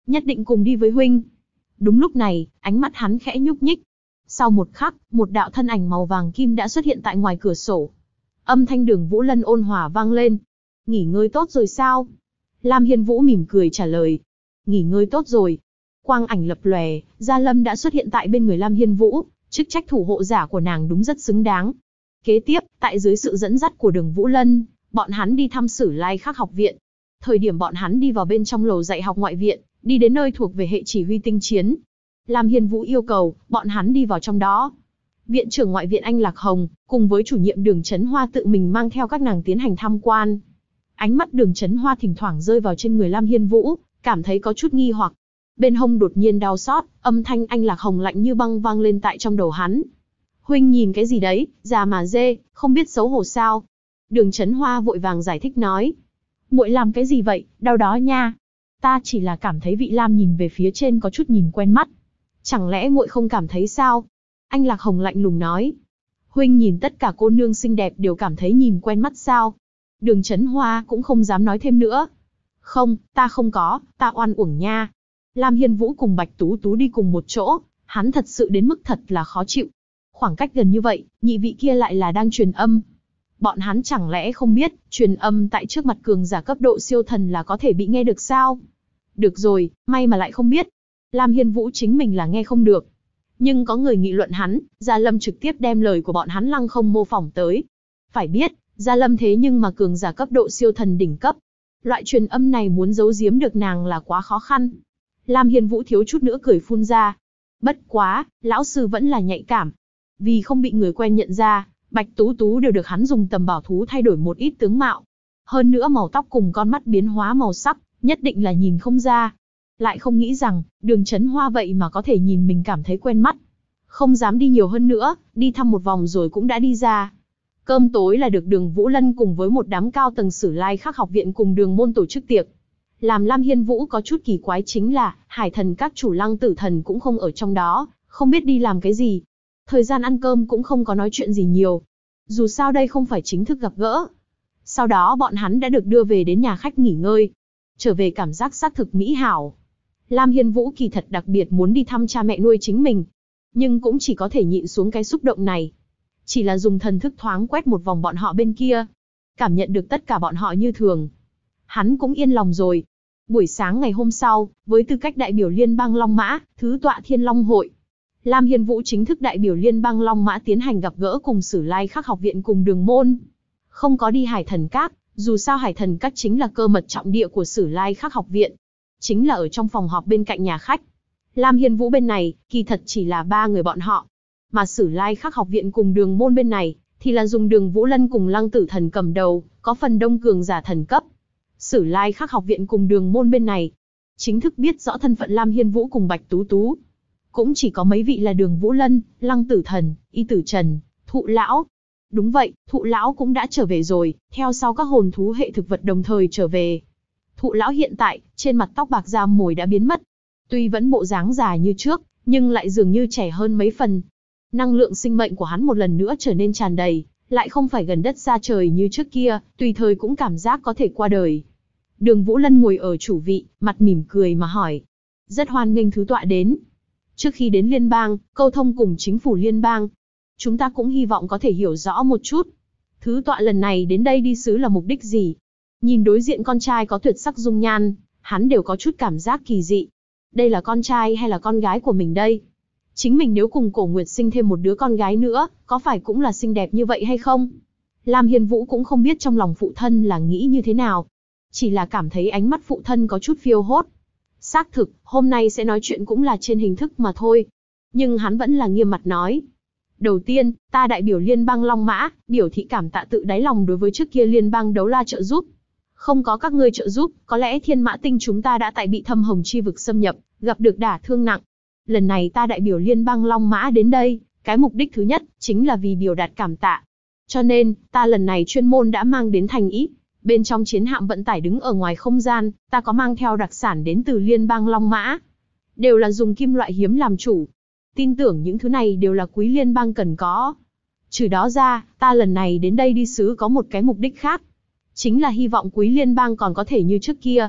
Nhất định cùng đi với huynh. Đúng lúc này, ánh mắt hắn khẽ nhúc nhích. Sau một khắc, một đạo thân ảnh màu vàng kim đã xuất hiện tại ngoài cửa sổ. Âm thanh Đường Vũ Lân ôn hòa vang lên. Nghỉ ngơi tốt rồi sao? Lam Hiên Vũ mỉm cười trả lời. Nghỉ ngơi tốt rồi. Quang ảnh lập lòe, Gia Lâm đã xuất hiện tại bên người Lam Hiên Vũ, chức trách thủ hộ giả của nàng đúng rất xứng đáng. Kế tiếp, tại dưới sự dẫn dắt của Đường Vũ Lân, bọn hắn đi thăm Sử Lai Khắc học viện. Thời điểm bọn hắn đi vào bên trong lầu dạy học ngoại viện, đi đến nơi thuộc về hệ chỉ huy tinh chiến. Lam Hiên Vũ yêu cầu, bọn hắn đi vào trong đó. Viện trưởng ngoại viện Anh Lạc Hồng, cùng với chủ nhiệm Đường Chấn Hoa tự mình mang theo các nàng tiến hành tham quan. Ánh mắt Đường Chấn Hoa thỉnh thoảng rơi vào trên người Lam Hiên Vũ, cảm thấy có chút nghi hoặc. Bên hông đột nhiên đau xót, âm thanh Anh Lạc Hồng lạnh như băng vang lên tại trong đầu hắn. Huynh nhìn cái gì đấy, già mà dê, không biết xấu hổ sao? Đường Chấn Hoa vội vàng giải thích nói. Muội làm cái gì vậy, đau đó nha. Ta chỉ là cảm thấy vị Lam nhìn về phía trên có chút nhìn quen mắt. Chẳng lẽ muội không cảm thấy sao? Anh Lạc Hồng lạnh lùng nói. Huynh nhìn tất cả cô nương xinh đẹp đều cảm thấy nhìn quen mắt sao? Đường Chấn Hoa cũng không dám nói thêm nữa. Không, ta không có, ta oan uổng nha. Lam Hiên Vũ cùng Bạch Tú Tú đi cùng một chỗ, hắn thật sự đến mức thật là khó chịu. Khoảng cách gần như vậy, nhị vị kia lại là đang truyền âm. Bọn hắn chẳng lẽ không biết, truyền âm tại trước mặt cường giả cấp độ siêu thần là có thể bị nghe được sao? Được rồi, may mà lại không biết. Lam Hiên Vũ chính mình là nghe không được. Nhưng có người nghị luận hắn, Gia Lâm trực tiếp đem lời của bọn hắn lăng không mô phỏng tới. Phải biết, Gia Lâm thế nhưng mà cường giả cấp độ siêu thần đỉnh cấp. Loại truyền âm này muốn giấu giếm được nàng là quá khó khăn. Lam Hiên Vũ thiếu chút nữa cười phun ra. Bất quá, lão sư vẫn là nhạy cảm. Vì không bị người quen nhận ra, Bạch Tú Tú đều được hắn dùng tầm bảo thú thay đổi một ít tướng mạo. Hơn nữa màu tóc cùng con mắt biến hóa màu sắc, nhất định là nhìn không ra. Lại không nghĩ rằng, Đường Chấn Hoa vậy mà có thể nhìn mình cảm thấy quen mắt. Không dám đi nhiều hơn nữa, đi thăm một vòng rồi cũng đã đi ra. Cơm tối là được Đường Vũ Lân cùng với một đám cao tầng Sử Lai Khắc học viện cùng Đường môn tổ chức tiệc. Làm Lam Hiên Vũ có chút kỳ quái chính là, Hải Thần các chủ Lăng Tử Thần cũng không ở trong đó, không biết đi làm cái gì. Thời gian ăn cơm cũng không có nói chuyện gì nhiều. Dù sao đây không phải chính thức gặp gỡ. Sau đó bọn hắn đã được đưa về đến nhà khách nghỉ ngơi. Trở về cảm giác xác thực mỹ hảo. Lam Hiên Vũ kỳ thật đặc biệt muốn đi thăm cha mẹ nuôi chính mình. Nhưng cũng chỉ có thể nhịn xuống cái xúc động này. Chỉ là dùng thần thức thoáng quét một vòng bọn họ bên kia. Cảm nhận được tất cả bọn họ như thường. Hắn cũng yên lòng rồi. Buổi sáng ngày hôm sau, với tư cách đại biểu Liên bang Long Mã, thứ tọa Thiên Long Hội, Lam Hiên Vũ chính thức đại biểu Liên bang Long Mã tiến hành gặp gỡ cùng Sử Lai Khắc học viện cùng Đường môn. Không có đi Hải Thần Các, dù sao Hải Thần Các chính là cơ mật trọng địa của Sử Lai Khắc học viện. Chính là ở trong phòng họp bên cạnh nhà khách. Lam Hiên Vũ bên này, kỳ thật chỉ là 3 người bọn họ. Mà Sử Lai Khắc học viện cùng Đường môn bên này, thì là dùng Đường Vũ Lân cùng Lăng Tử Thần cầm đầu, có phần đông cường giả thần cấp. Sử Lai Khắc học viện cùng Đường môn bên này, chính thức biết rõ thân phận Lam Hiên Vũ cùng Bạch Tú Tú. Cũng chỉ có mấy vị là Đường Vũ Lân, Lăng Tử Thần, Y Tử Trần, Thụ Lão. Đúng vậy, Thụ Lão cũng đã trở về rồi, theo sau các hồn thú hệ thực vật đồng thời trở về. Thụ Lão hiện tại, trên mặt tóc bạc da mồi đã biến mất. Tuy vẫn bộ dáng già như trước, nhưng lại dường như trẻ hơn mấy phần. Năng lượng sinh mệnh của hắn một lần nữa trở nên tràn đầy, lại không phải gần đất xa trời như trước kia, tùy thời cũng cảm giác có thể qua đời. Đường Vũ Lân ngồi ở chủ vị, mặt mỉm cười mà hỏi. Rất hoan nghênh thứ tọa đến. Trước khi đến liên bang, câu thông cùng chính phủ liên bang, chúng ta cũng hy vọng có thể hiểu rõ một chút. Thứ tọa lần này đến đây đi sứ là mục đích gì? Nhìn đối diện con trai có tuyệt sắc dung nhan, hắn đều có chút cảm giác kỳ dị. Đây là con trai hay là con gái của mình đây? Chính mình nếu cùng Cổ Nguyệt sinh thêm một đứa con gái nữa, có phải cũng là xinh đẹp như vậy hay không? Lam Hiên Vũ cũng không biết trong lòng phụ thân là nghĩ như thế nào. Chỉ là cảm thấy ánh mắt phụ thân có chút phiêu hốt. Xác thực, hôm nay sẽ nói chuyện cũng là trên hình thức mà thôi. Nhưng hắn vẫn là nghiêm mặt nói. Đầu tiên, ta đại biểu Liên bang Long Mã, biểu thị cảm tạ tự đáy lòng đối với trước kia Liên bang Đấu La trợ giúp. Không có các ngươi trợ giúp, có lẽ Thiên Mã Tinh chúng ta đã tại bị Thâm Hồng Chi vực xâm nhập, gặp được đả thương nặng. Lần này ta đại biểu Liên bang Long Mã đến đây, cái mục đích thứ nhất, chính là vì biểu đạt cảm tạ. Cho nên, ta lần này chuyên môn đã mang đến thành ý. Bên trong chiến hạm vận tải đứng ở ngoài không gian, ta có mang theo đặc sản đến từ Liên bang Long Mã. Đều là dùng kim loại hiếm làm chủ. Tin tưởng những thứ này đều là quý liên bang cần có. Trừ đó ra, ta lần này đến đây đi sứ có một cái mục đích khác. Chính là hy vọng quý liên bang còn có thể như trước kia.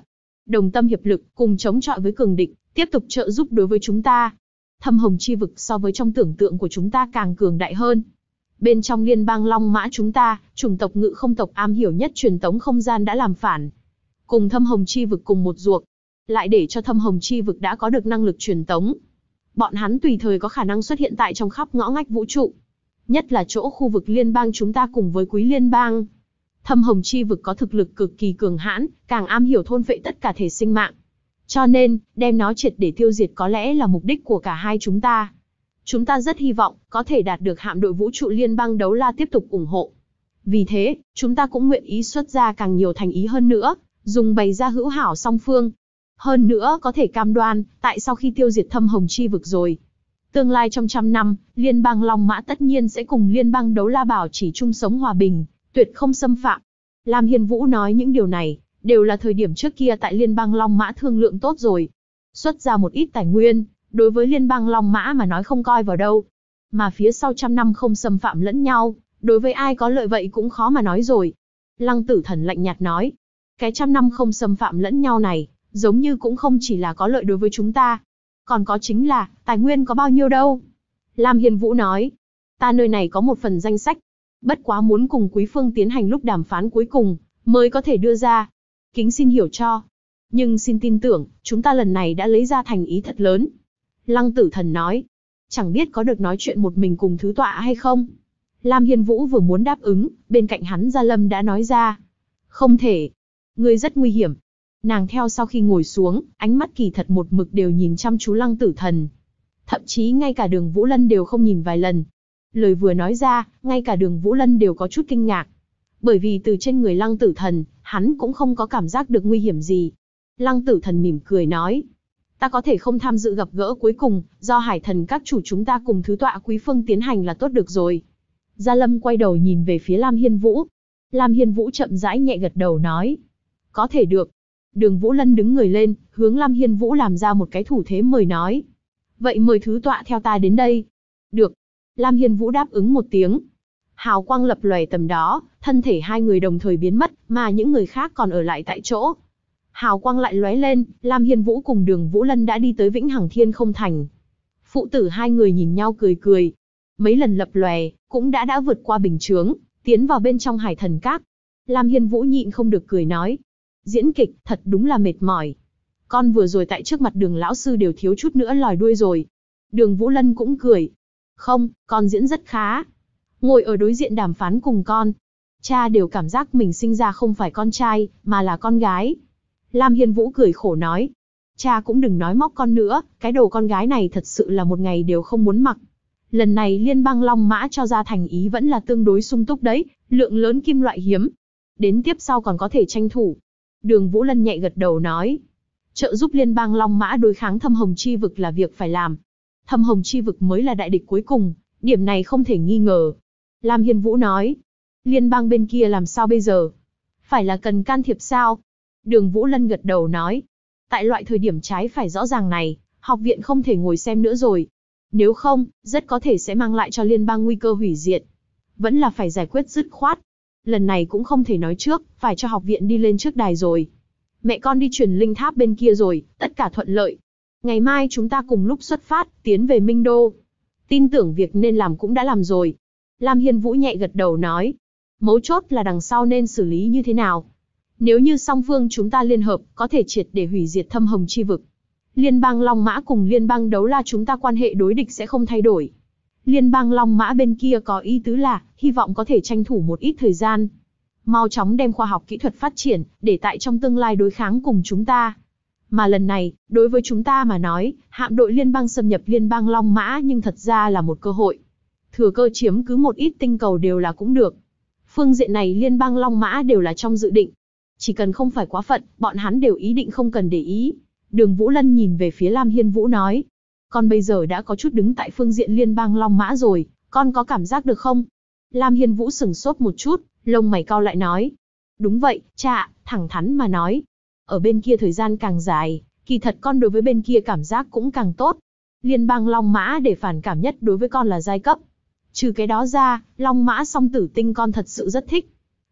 đồng tâm hiệp lực, cùng chống chọi với cường địch, tiếp tục trợ giúp đối với chúng ta. Thâm Hồng Chi vực so với trong tưởng tượng của chúng ta càng cường đại hơn. Bên trong liên bang Long Mã chúng ta, chủng tộc Ngự Không tộc am hiểu nhất truyền tống không gian đã làm phản. Cùng Thâm Hồng Chi vực cùng một ruột, lại để cho Thâm Hồng Chi vực đã có được năng lực truyền tống. Bọn hắn tùy thời có khả năng xuất hiện tại trong khắp ngõ ngách vũ trụ. Nhất là chỗ khu vực liên bang chúng ta cùng với Quý liên bang. Thâm Hồng Chi vực có thực lực cực kỳ cường hãn, càng am hiểu thôn phệ tất cả thể sinh mạng. Cho nên, đem nó triệt để tiêu diệt có lẽ là mục đích của cả hai chúng ta. Chúng ta rất hy vọng có thể đạt được hạm đội vũ trụ liên bang Đấu La tiếp tục ủng hộ. Vì thế, chúng ta cũng nguyện ý xuất ra càng nhiều thành ý hơn nữa, dùng bày ra hữu hảo song phương. Hơn nữa có thể cam đoan, tại sau khi tiêu diệt Thâm Hồng Chi vực rồi, tương lai trong 100 năm, liên bang Long Mã tất nhiên sẽ cùng liên bang Đấu La bảo trì chung sống hòa bình, tuyệt không xâm phạm. Lam Hiên Vũ nói những điều này, đều là thời điểm trước kia tại liên bang Long Mã thương lượng tốt rồi. Xuất ra một ít tài nguyên, đối với liên bang Long Mã mà nói không coi vào đâu. Mà phía sau 100 năm không xâm phạm lẫn nhau, đối với ai có lợi vậy cũng khó mà nói rồi. Lăng Tử Thần lạnh nhạt nói, cái 100 năm không xâm phạm lẫn nhau này, giống như cũng không chỉ là có lợi đối với chúng ta. Còn có chính là, tài nguyên có bao nhiêu đâu. Lam Hiên Vũ nói, ta nơi này có một phần danh sách. Bất quá muốn cùng Quý Phương tiến hành lúc đàm phán cuối cùng, mới có thể đưa ra. Kính xin hiểu cho. Nhưng xin tin tưởng, chúng ta lần này đã lấy ra thành ý thật lớn. Lăng Tử Thần nói, chẳng biết có được nói chuyện một mình cùng thứ tọa hay không. Lam Hiên Vũ vừa muốn đáp ứng, bên cạnh hắn Gia Lâm đã nói ra. Không thể. Ngươi rất nguy hiểm. Nàng theo sau khi ngồi xuống, ánh mắt kỳ thật một mực đều nhìn chăm chú Lăng Tử Thần. Thậm chí ngay cả Đường Vũ Lân đều không nhìn vài lần. Lời vừa nói ra, ngay cả Đường Vũ Lân đều có chút kinh ngạc. Bởi vì từ trên người Lăng Tử Thần, hắn cũng không có cảm giác được nguy hiểm gì. Lăng Tử Thần mỉm cười nói, ta có thể không tham dự gặp gỡ cuối cùng, do Hải Thần các chủ chúng ta cùng thứ tọa Quý Phương tiến hành là tốt được rồi. Gia Lâm quay đầu nhìn về phía Lam Hiên Vũ. Lam Hiên Vũ chậm rãi nhẹ gật đầu nói, có thể được. Đường Vũ Lân đứng người lên, hướng Lam Hiên Vũ làm ra một cái thủ thế mời nói. Vậy mời thứ tọa theo ta đến đây. Được. Lam Hiên Vũ đáp ứng một tiếng. Hào quang lập lòe tầm đó, thân thể hai người đồng thời biến mất, mà những người khác còn ở lại tại chỗ. Hào quang lại lóe lên, Lam Hiên Vũ cùng Đường Vũ Lân đã đi tới Vĩnh Hằng Thiên Không Thành. Phụ tử hai người nhìn nhau cười cười. Mấy lần lập lòe, cũng đã vượt qua bình chướng, tiến vào bên trong Hải Thần Các. Lam Hiên Vũ nhịn không được cười nói. Diễn kịch, thật đúng là mệt mỏi. Con vừa rồi tại trước mặt Đường lão sư đều thiếu chút nữa lòi đuôi rồi. Đường Vũ Lân cũng cười. Không, con diễn rất khá. Ngồi ở đối diện đàm phán cùng con. Cha đều cảm giác mình sinh ra không phải con trai, mà là con gái. Lam Hiên Vũ cười khổ nói. Cha cũng đừng nói móc con nữa, cái đồ con gái này thật sự là một ngày đều không muốn mặc. Lần này liên bang Long Mã cho ra thành ý vẫn là tương đối sung túc đấy, lượng lớn kim loại hiếm. Đến tiếp sau còn có thể tranh thủ. Đường Vũ Lân nhẹ gật đầu nói. Trợ giúp liên bang Long Mã đối kháng Thâm Hồng Chi vực là việc phải làm. Thâm Hồng Chi vực mới là đại địch cuối cùng, điểm này không thể nghi ngờ. Lam Hiên Vũ nói. Liên bang bên kia làm sao bây giờ? Phải là cần can thiệp sao? Đường Vũ Lân gật đầu nói. Tại loại thời điểm trái phải rõ ràng này, học viện không thể ngồi xem nữa rồi. Nếu không, rất có thể sẽ mang lại cho liên bang nguy cơ hủy diệt. Vẫn là phải giải quyết dứt khoát. Lần này cũng không thể nói trước, phải cho học viện đi lên trước đài rồi. Mẹ con đi truyền linh tháp bên kia rồi, tất cả thuận lợi. Ngày mai chúng ta cùng lúc xuất phát, tiến về Minh Đô. Tin tưởng việc nên làm cũng đã làm rồi. Lam Hiên Vũ nhẹ gật đầu nói. Mấu chốt là đằng sau nên xử lý như thế nào. Nếu như song phương chúng ta liên hợp, có thể triệt để hủy diệt Thâm Hồng Chi vực. Liên bang Long Mã cùng liên bang Đấu La chúng ta quan hệ đối địch sẽ không thay đổi. Liên bang Long Mã bên kia có ý tứ là, hy vọng có thể tranh thủ một ít thời gian. Mau chóng đem khoa học kỹ thuật phát triển, để tại trong tương lai đối kháng cùng chúng ta. Mà lần này, đối với chúng ta mà nói, hạm đội liên bang xâm nhập liên bang Long Mã nhưng thật ra là một cơ hội. Thừa cơ chiếm cứ một ít tinh cầu đều là cũng được. Phương diện này liên bang Long Mã đều là trong dự định. Chỉ cần không phải quá phận, bọn hắn đều ý định không cần để ý. Đường Vũ Lân nhìn về phía Lam Hiên Vũ nói. Con bây giờ đã có chút đứng tại phương diện liên bang Long Mã rồi, con có cảm giác được không? Lam Hiên Vũ sừng sốt một chút, lông mày cau lại nói. Đúng vậy, cha, thẳng thắn mà nói. Ở bên kia thời gian càng dài, kỳ thật con đối với bên kia cảm giác cũng càng tốt. Liên bang Long Mã để phản cảm nhất đối với con là giai cấp. Trừ cái đó ra, Long Mã song tử tinh con thật sự rất thích.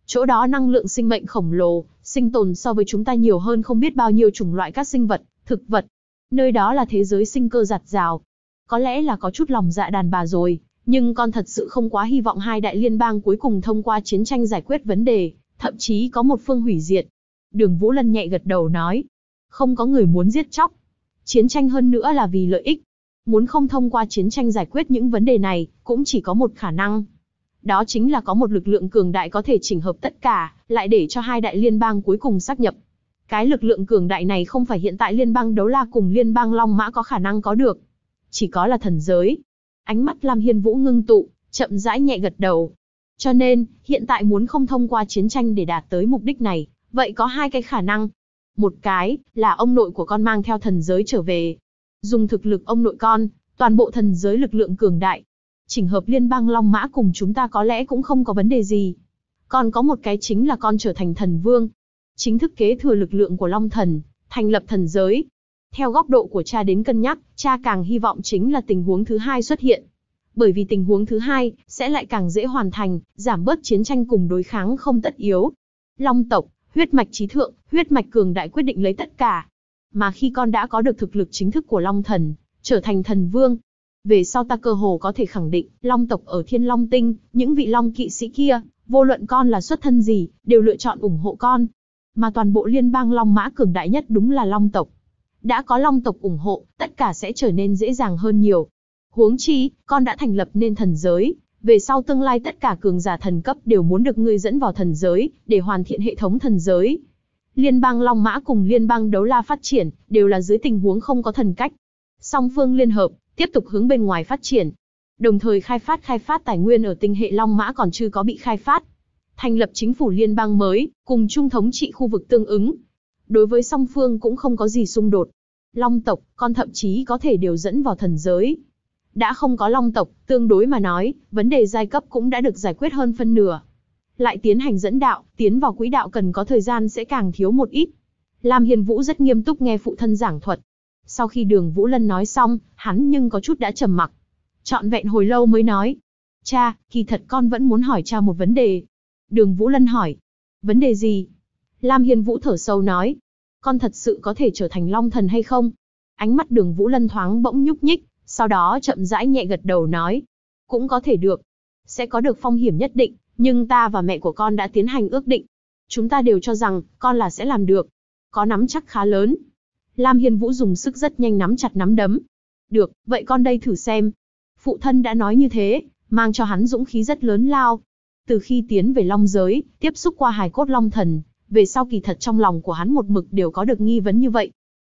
Chỗ đó năng lượng sinh mệnh khổng lồ, sinh tồn so với chúng ta nhiều hơn không biết bao nhiêu chủng loại các sinh vật, thực vật. Nơi đó là thế giới sinh cơ rạt rào. Có lẽ là có chút lòng dạ đàn bà rồi, nhưng con thật sự không quá hy vọng hai đại liên bang cuối cùng thông qua chiến tranh giải quyết vấn đề, thậm chí có một phương hủy diệt. Đường Vũ Lân nhẹ gật đầu nói, không có người muốn giết chóc. Chiến tranh hơn nữa là vì lợi ích. Muốn không thông qua chiến tranh giải quyết những vấn đề này, cũng chỉ có một khả năng. Đó chính là có một lực lượng cường đại có thể chỉnh hợp tất cả, lại để cho hai đại liên bang cuối cùng sáp nhập. Cái lực lượng cường đại này không phải hiện tại liên bang Đấu La cùng liên bang Long Mã có khả năng có được. Chỉ có là thần giới. Ánh mắt Lam Hiên Vũ ngưng tụ, chậm rãi nhẹ gật đầu. Cho nên, hiện tại muốn không thông qua chiến tranh để đạt tới mục đích này, vậy có hai cái khả năng. Một cái, là ông nội của con mang theo thần giới trở về. Dùng thực lực ông nội con, toàn bộ thần giới lực lượng cường đại. Chỉnh hợp liên bang Long Mã cùng chúng ta có lẽ cũng không có vấn đề gì. Còn có một cái chính là con trở thành thần vương. Chính thức kế thừa lực lượng của Long Thần, thành lập thần giới. Theo góc độ của cha đến cân nhắc, cha càng hy vọng chính là tình huống thứ hai xuất hiện. Bởi vì tình huống thứ hai, sẽ lại càng dễ hoàn thành, giảm bớt chiến tranh cùng đối kháng không tất yếu. Long tộc, huyết mạch trí thượng, huyết mạch cường đại quyết định lấy tất cả. Mà khi con đã có được thực lực chính thức của Long Thần, trở thành thần vương, về sau ta cơ hồ có thể khẳng định, Long tộc ở Thiên Long Tinh, những vị Long kỵ sĩ kia, vô luận con là xuất thân gì, đều lựa chọn ủng hộ con. Mà toàn bộ liên bang Long Mã cường đại nhất đúng là Long tộc. Đã có Long tộc ủng hộ, tất cả sẽ trở nên dễ dàng hơn nhiều. Huống chi, con đã thành lập nên thần giới, về sau tương lai tất cả cường giả thần cấp đều muốn được ngươi dẫn vào thần giới, để hoàn thiện hệ thống thần giới. Liên bang Long Mã cùng liên bang Đấu La phát triển, đều là dưới tình huống không có thần cách. Song phương liên hợp, tiếp tục hướng bên ngoài phát triển. Đồng thời khai phát tài nguyên ở tinh hệ Long Mã còn chưa có bị khai phát. Thành lập chính phủ liên bang mới, cùng chung thống trị khu vực tương ứng. Đối với song phương cũng không có gì xung đột. Long tộc, con thậm chí có thể điều dẫn vào thần giới. Đã không có Long tộc, tương đối mà nói, vấn đề giai cấp cũng đã được giải quyết hơn phân nửa. Lại tiến hành dẫn đạo, tiến vào quỹ đạo cần có thời gian sẽ càng thiếu một ít. Lam Hiên Vũ rất nghiêm túc nghe phụ thân giảng thuật. Sau khi Đường Vũ Lân nói xong, hắn nhưng có chút đã trầm mặc. Trọn vẹn hồi lâu mới nói. Cha, kỳ thật con vẫn muốn hỏi cha một vấn đề. Đường Vũ Lân hỏi. Vấn đề gì? Lam Hiên Vũ thở sâu nói. Con thật sự có thể trở thành Long Thần hay không? Ánh mắt Đường Vũ Lân thoáng bỗng nhúc nhích, sau đó chậm rãi nhẹ gật đầu nói. Cũng có thể được. Sẽ có được phong hiểm nhất định, nhưng ta và mẹ của con đã tiến hành ước định. Chúng ta đều cho rằng, con là sẽ làm được. Có nắm chắc khá lớn. Lam Hiên Vũ dùng sức rất nhanh nắm chặt nắm đấm. Được, vậy con đây thử xem. Phụ thân đã nói như thế, mang cho hắn dũng khí rất lớn lao. Từ khi tiến về Long giới, tiếp xúc qua hài cốt Long Thần, về sau kỳ thật trong lòng của hắn một mực đều có được nghi vấn như vậy.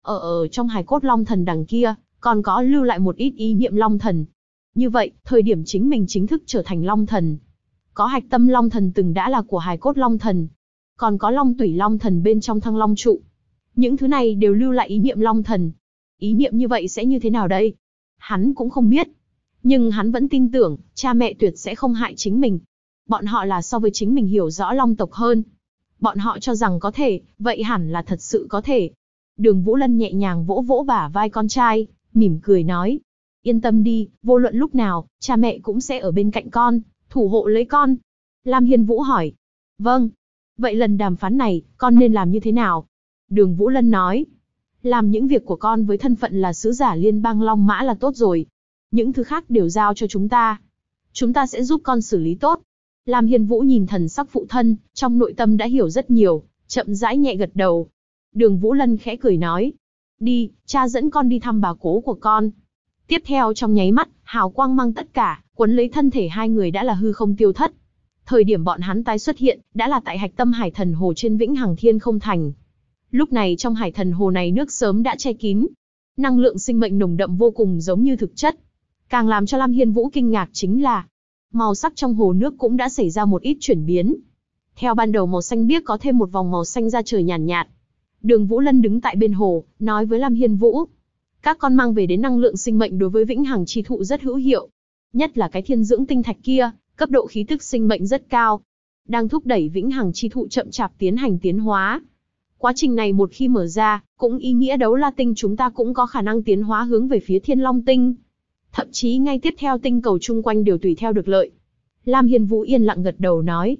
Ở trong hài cốt Long Thần đằng kia, còn có lưu lại một ít ý niệm Long Thần. Như vậy, thời điểm chính mình chính thức trở thành Long Thần, có hạch tâm Long Thần từng đã là của hài cốt Long Thần, còn có Long tủy Long Thần bên trong Thăng Long trụ. Những thứ này đều lưu lại ý niệm Long Thần. Ý niệm như vậy sẽ như thế nào đây? Hắn cũng không biết. Nhưng hắn vẫn tin tưởng, cha mẹ tuyệt sẽ không hại chính mình. Bọn họ là so với chính mình hiểu rõ Long tộc hơn. Bọn họ cho rằng có thể, vậy hẳn là thật sự có thể. Đường Vũ Lân nhẹ nhàng vỗ vỗ bả vai con trai, mỉm cười nói. Yên tâm đi, vô luận lúc nào, cha mẹ cũng sẽ ở bên cạnh con, thủ hộ lấy con. Lam Hiên Vũ hỏi. Vâng. Vậy lần đàm phán này, con nên làm như thế nào? Đường Vũ Lân nói. Làm những việc của con với thân phận là sứ giả liên bang Long Mã là tốt rồi. Những thứ khác đều giao cho chúng ta. Chúng ta sẽ giúp con xử lý tốt. Lam Hiên Vũ nhìn thần sắc phụ thân, trong nội tâm đã hiểu rất nhiều, chậm rãi nhẹ gật đầu. Đường Vũ Lân khẽ cười nói. Đi, cha dẫn con đi thăm bà cố của con. Tiếp theo trong nháy mắt, hào quang mang tất cả, quấn lấy thân thể hai người đã là hư không tiêu thất. Thời điểm bọn hắn tái xuất hiện, đã là tại hạch tâm Hải Thần Hồ trên Vĩnh Hằng Thiên Không Thành. Lúc này trong Hải Thần Hồ này nước sớm đã che kín. Năng lượng sinh mệnh nồng đậm vô cùng giống như thực chất. Càng làm cho Lam Hiên Vũ kinh ngạc chính là, màu sắc trong hồ nước cũng đã xảy ra một ít chuyển biến. Theo ban đầu màu xanh biếc có thêm một vòng màu xanh da trời nhàn nhạt. Đường Vũ Lân đứng tại bên hồ, nói với Lam Hiên Vũ. Các con mang về đến năng lượng sinh mệnh đối với Vĩnh Hằng chi thụ rất hữu hiệu. Nhất là cái thiên dưỡng tinh thạch kia, cấp độ khí tức sinh mệnh rất cao. Đang thúc đẩy Vĩnh Hằng chi thụ chậm chạp tiến hành tiến hóa. Quá trình này một khi mở ra, cũng ý nghĩa Đấu La Tinh chúng ta cũng có khả năng tiến hóa hướng về phía Thiên Long Tinh. Thậm chí ngay tiếp theo tinh cầu chung quanh đều tùy theo được lợi. Lam Hiên Vũ yên lặng gật đầu nói.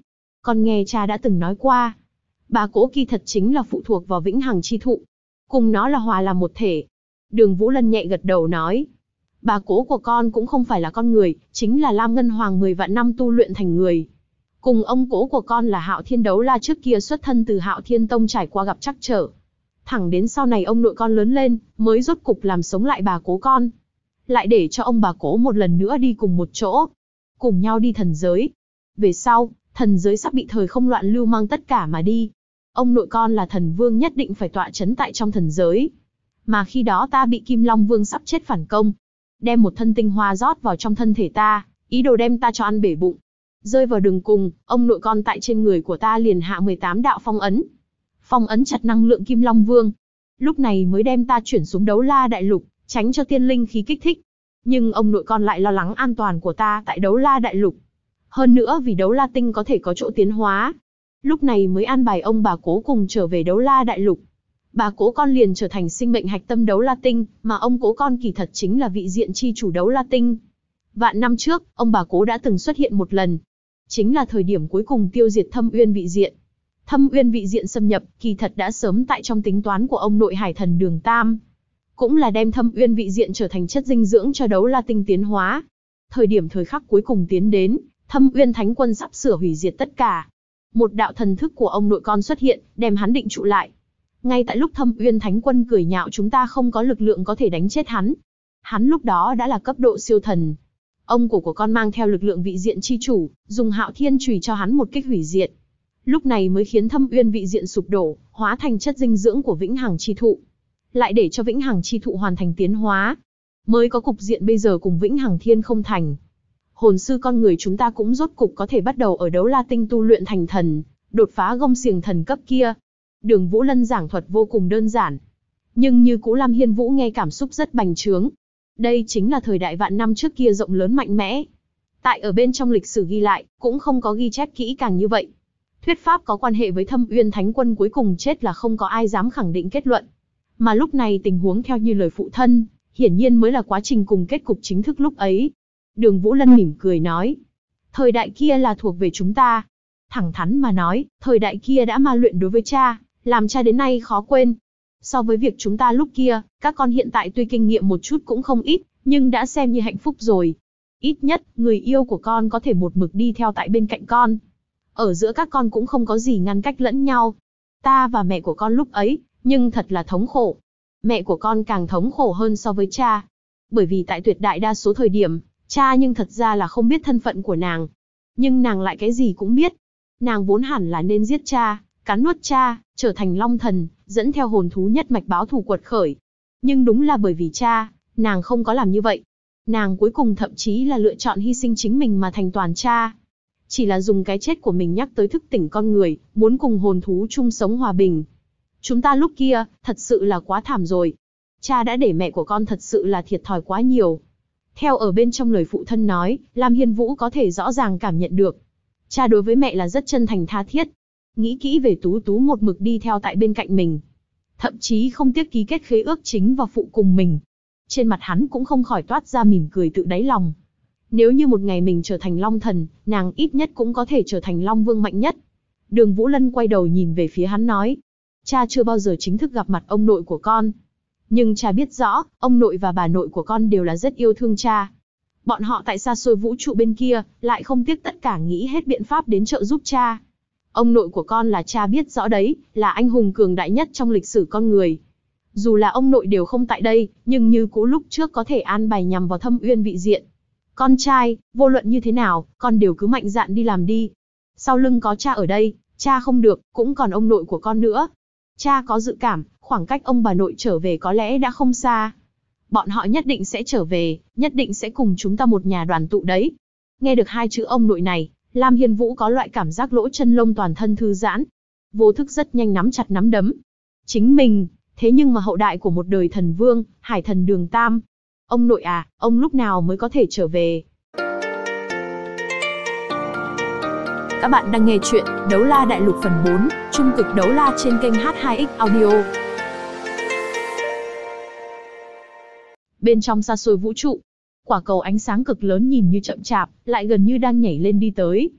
Con nghe cha đã từng nói qua, bà cố kỳ thật chính là phụ thuộc vào vĩnh hằng chi thụ. Cùng nó là hòa làm một thể. Đường Vũ Lân nhẹ gật đầu nói. Bà cố của con cũng không phải là con người, chính là Lam Ngân Hoàng 10 vạn năm tu luyện thành người. Cùng ông cố của con là Hạo Thiên Đấu La trước kia xuất thân từ Hạo Thiên Tông trải qua gặp trắc trở. Thẳng đến sau này ông nội con lớn lên, mới rốt cục làm sống lại bà cố con. Lại để cho ông bà cố một lần nữa đi cùng một chỗ. Cùng nhau đi thần giới. Về sau, thần giới sắp bị thời không loạn lưu mang tất cả mà đi. Ông nội con là thần vương nhất định phải tọa chấn tại trong thần giới. Mà khi đó ta bị Kim Long Vương sắp chết phản công. Đem một thân tinh hoa rót vào trong thân thể ta, ý đồ đem ta cho ăn bể bụng. Rơi vào đường cùng, ông nội con tại trên người của ta liền hạ 18 đạo phong ấn. Phong ấn chặt năng lượng Kim Long Vương. Lúc này mới đem ta chuyển xuống Đấu La Đại Lục, tránh cho tiên linh khí kích thích. Nhưng ông nội con lại lo lắng an toàn của ta tại Đấu La Đại Lục. Hơn nữa vì Đấu La Tinh có thể có chỗ tiến hóa. Lúc này mới an bài ông bà cố cùng trở về Đấu La Đại Lục. Bà cố con liền trở thành sinh mệnh hạch tâm Đấu La Tinh, mà ông cố con kỳ thật chính là vị diện chi chủ Đấu La Tinh. Vạn năm trước, ông bà cố đã từng xuất hiện một lần. Chính là thời điểm cuối cùng tiêu diệt Thâm Uyên vị diện. Thâm Uyên vị diện xâm nhập, kỳ thật đã sớm tại trong tính toán của ông nội Hải Thần Đường Tam. Cũng là đem Thâm Uyên vị diện trở thành chất dinh dưỡng cho Đấu La Tinh tiến hóa. Thời khắc cuối cùng tiến đến, Thâm Uyên Thánh Quân sắp sửa hủy diệt tất cả. Một đạo thần thức của ông nội con xuất hiện, đem hắn định trụ lại. Ngay tại lúc Thâm Uyên Thánh Quân cười nhạo chúng ta không có lực lượng có thể đánh chết hắn. Hắn lúc đó đã là cấp độ siêu thần. Ông của con mang theo lực lượng vị diện chi chủ, dùng Hạo Thiên Chùy cho hắn một kích hủy diệt. Lúc này mới khiến Thâm Uyên vị diện sụp đổ, hóa thành chất dinh dưỡng của vĩnh hằng chi thụ. Lại để cho vĩnh hằng chi thụ hoàn thành tiến hóa. Mới có cục diện bây giờ cùng vĩnh hằng thiên không thành. Hồn sư con người chúng ta cũng rốt cục có thể bắt đầu ở Đấu La Tinh tu luyện thành thần, đột phá gông xiềng thần cấp kia. Đường Vũ Lân giảng thuật vô cùng đơn giản. Nhưng như cũ Lam Hiên Vũ nghe cảm xúc rất bành trướng. Đây chính là thời đại vạn năm trước kia rộng lớn mạnh mẽ. Tại ở bên trong lịch sử ghi lại, cũng không có ghi chép kỹ càng như vậy. Thuyết pháp có quan hệ với Thâm Uyên Thánh Quân cuối cùng chết là không có ai dám khẳng định kết luận. Mà lúc này tình huống theo như lời phụ thân, hiển nhiên mới là quá trình cùng kết cục chính thức lúc ấy. Đường Vũ Lân mỉm cười nói. Thời đại kia là thuộc về chúng ta. Thẳng thắn mà nói, thời đại kia đã ma luyện đối với cha, làm cha đến nay khó quên. So với việc chúng ta lúc kia, các con hiện tại tuy kinh nghiệm một chút cũng không ít, nhưng đã xem như hạnh phúc rồi. Ít nhất, người yêu của con có thể một mực đi theo tại bên cạnh con. Ở giữa các con cũng không có gì ngăn cách lẫn nhau. Ta và mẹ của con lúc ấy, nhưng thật là thống khổ. Mẹ của con càng thống khổ hơn so với cha. Bởi vì tại tuyệt đại đa số thời điểm, cha nhưng thật ra là không biết thân phận của nàng. Nhưng nàng lại cái gì cũng biết. Nàng vốn hẳn là nên giết cha, cắn nuốt cha, trở thành Long Thần, dẫn theo hồn thú nhất mạch báo thù quật khởi. Nhưng đúng là bởi vì cha, nàng không có làm như vậy. Nàng cuối cùng thậm chí là lựa chọn hy sinh chính mình mà thành toàn cha. Chỉ là dùng cái chết của mình nhắc tới thức tỉnh con người, muốn cùng hồn thú chung sống hòa bình. Chúng ta lúc kia, thật sự là quá thảm rồi. Cha đã để mẹ của con thật sự là thiệt thòi quá nhiều. Theo ở bên trong lời phụ thân nói, Lam Hiên Vũ có thể rõ ràng cảm nhận được. Cha đối với mẹ là rất chân thành tha thiết. Nghĩ kỹ về Tú Tú một mực đi theo tại bên cạnh mình. Thậm chí không tiếc ký kết khế ước chính và phụ cùng mình. Trên mặt hắn cũng không khỏi toát ra mỉm cười tự đáy lòng. Nếu như một ngày mình trở thành Long Thần, nàng ít nhất cũng có thể trở thành Long Vương mạnh nhất. Đường Vũ Lân quay đầu nhìn về phía hắn nói. Cha chưa bao giờ chính thức gặp mặt ông nội của con. Nhưng cha biết rõ, ông nội và bà nội của con đều là rất yêu thương cha. Bọn họ tại xa xôi vũ trụ bên kia, lại không tiếc tất cả nghĩ hết biện pháp đến trợ giúp cha. Ông nội của con là cha biết rõ đấy, là anh hùng cường đại nhất trong lịch sử con người. Dù là ông nội đều không tại đây, nhưng như cũ lúc trước có thể an bài nhằm vào Thâm Uyên vị diện. Con trai, vô luận như thế nào, con đều cứ mạnh dạn đi làm đi. Sau lưng có cha ở đây, cha không được, cũng còn ông nội của con nữa. Cha có dự cảm, khoảng cách ông bà nội trở về có lẽ đã không xa. Bọn họ nhất định sẽ trở về, nhất định sẽ cùng chúng ta một nhà đoàn tụ đấy. Nghe được hai chữ ông nội này, Lam Hiên Vũ có loại cảm giác lỗ chân lông toàn thân thư giãn. Vô thức rất nhanh nắm chặt nắm đấm. Chính mình, thế nhưng mà hậu đại của một đời thần vương, Hải Thần Đường Tam. Ông nội à, ông lúc nào mới có thể trở về? Các bạn đang nghe chuyện Đấu La Đại Lục phần 4, Trung Cực Đấu La trên kênh H2X Audio. Bên trong xa xôi vũ trụ, quả cầu ánh sáng cực lớn nhìn như chậm chạp, lại gần như đang nhảy lên đi tới.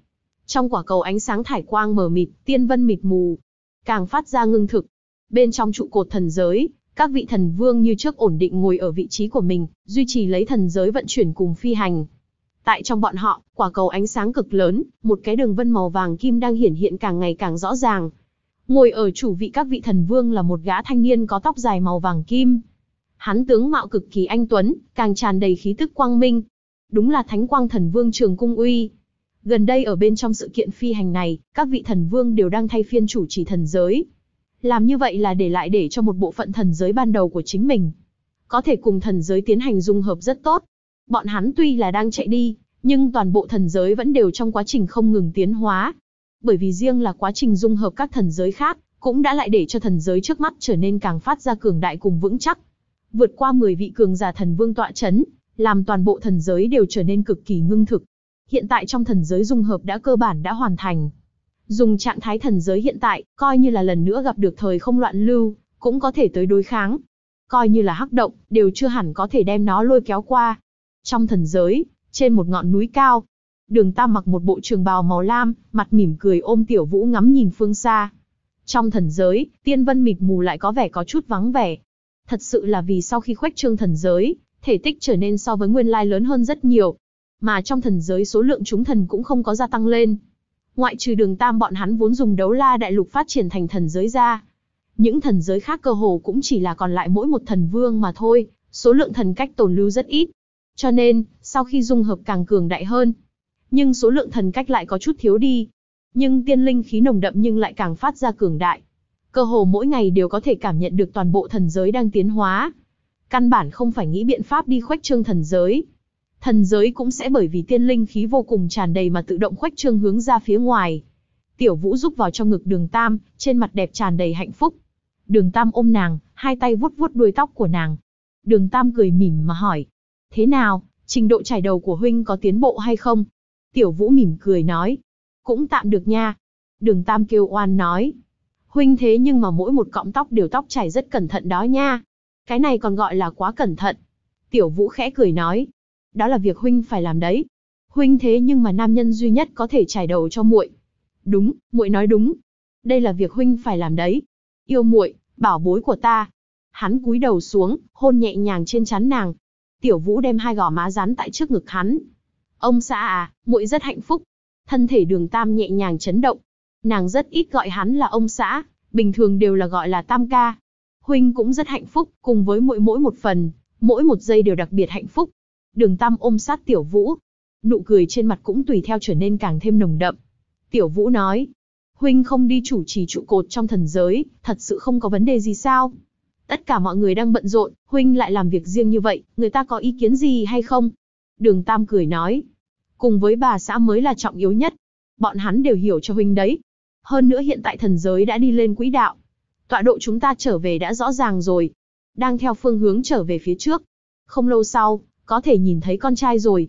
Trong quả cầu ánh sáng thải quang mờ mịt, tiên vân mịt mù, càng phát ra ngưng thực. Bên trong trụ cột thần giới, các vị thần vương như trước ổn định ngồi ở vị trí của mình, duy trì lấy thần giới vận chuyển cùng phi hành. Tại trong bọn họ, quả cầu ánh sáng cực lớn, một cái đường vân màu vàng kim đang hiển hiện càng ngày càng rõ ràng. Ngồi ở chủ vị các vị thần vương là một gã thanh niên có tóc dài màu vàng kim. Hắn tướng mạo cực kỳ anh tuấn, càng tràn đầy khí tức quang minh. Đúng là Thánh Quang Thần Vương Trường Cung Uy. Gần đây ở bên trong sự kiện phi hành này, các vị thần vương đều đang thay phiên chủ trì thần giới. Làm như vậy là để cho một bộ phận thần giới ban đầu của chính mình có thể cùng thần giới tiến hành dung hợp rất tốt. Bọn hắn tuy là đang chạy đi, nhưng toàn bộ thần giới vẫn đều trong quá trình không ngừng tiến hóa. Bởi vì riêng là quá trình dung hợp các thần giới khác, cũng đã lại để cho thần giới trước mắt trở nên càng phát ra cường đại cùng vững chắc. Vượt qua 10 vị cường giả thần vương tọa chấn, làm toàn bộ thần giới đều trở nên cực kỳ ngưng thực. Hiện tại trong thần giới dung hợp đã cơ bản đã hoàn thành. Dùng trạng thái thần giới hiện tại, coi như là lần nữa gặp được thời không loạn lưu, cũng có thể tới đối kháng. Coi như là hắc động, đều chưa hẳn có thể đem nó lôi kéo qua. Trong thần giới, trên một ngọn núi cao, Đường Tam mặc một bộ trường bào màu lam, mặt mỉm cười ôm Tiểu Vũ ngắm nhìn phương xa. Trong thần giới, tiên vân mịt mù lại có vẻ có chút vắng vẻ. Thật sự là vì sau khi khuếch trương thần giới, thể tích trở nên so với nguyên lai lớn hơn rất nhiều. Mà trong thần giới số lượng chúng thần cũng không có gia tăng lên. Ngoại trừ Đường Tam bọn hắn vốn dùng đấu la đại lục phát triển thành thần giới ra. Những thần giới khác cơ hồ cũng chỉ là còn lại mỗi một thần vương mà thôi, số lượng thần cách tồn lưu rất ít. Cho nên, sau khi dung hợp càng cường đại hơn, nhưng số lượng thần cách lại có chút thiếu đi. Nhưng tiên linh khí nồng đậm nhưng lại càng phát ra cường đại. Cơ hồ mỗi ngày đều có thể cảm nhận được toàn bộ thần giới đang tiến hóa. Căn bản không phải nghĩ biện pháp đi khuếch trương thần giới. Thần giới cũng sẽ bởi vì tiên linh khí vô cùng tràn đầy mà tự động khuếch trương hướng ra phía ngoài. Tiểu Vũ rúc vào trong ngực Đường Tam, trên mặt đẹp tràn đầy hạnh phúc. Đường Tam ôm nàng, hai tay vuốt vuốt đuôi tóc của nàng. Đường Tam cười mỉm mà hỏi: thế nào, trình độ chải đầu của huynh có tiến bộ hay không? Tiểu Vũ mỉm cười nói: cũng tạm được nha. Đường Tam kêu oan nói: huynh thế nhưng mà mỗi một cọng tóc đều tóc chải rất cẩn thận đó nha. Cái này còn gọi là quá cẩn thận. Tiểu Vũ khẽ cười nói: đó là việc huynh phải làm đấy. Huynh thế nhưng mà nam nhân duy nhất có thể chải đầu cho muội. Đúng, muội nói đúng. Đây là việc huynh phải làm đấy. Yêu muội, bảo bối của ta. Hắn cúi đầu xuống, hôn nhẹ nhàng trên trán nàng. Tiểu Vũ đem hai gò má dán tại trước ngực hắn. Ông xã à, muội rất hạnh phúc. Thân thể Đường Tam nhẹ nhàng chấn động. Nàng rất ít gọi hắn là ông xã, bình thường đều là gọi là Tam ca. Huynh cũng rất hạnh phúc, cùng với muội mỗi một phần, mỗi một giây đều đặc biệt hạnh phúc. Đường Tam ôm sát Tiểu Vũ, nụ cười trên mặt cũng tùy theo trở nên càng thêm nồng đậm. Tiểu Vũ nói: huynh không đi chủ trì trụ cột trong thần giới, thật sự không có vấn đề gì sao? Tất cả mọi người đang bận rộn, huynh lại làm việc riêng như vậy, người ta có ý kiến gì hay không? Đường Tam cười nói: cùng với bà xã mới là trọng yếu nhất. Bọn hắn đều hiểu cho huynh đấy. Hơn nữa hiện tại thần giới đã đi lên quỹ đạo. Tọa độ chúng ta trở về đã rõ ràng rồi. Đang theo phương hướng trở về phía trước. Không lâu sau, có thể nhìn thấy con trai rồi.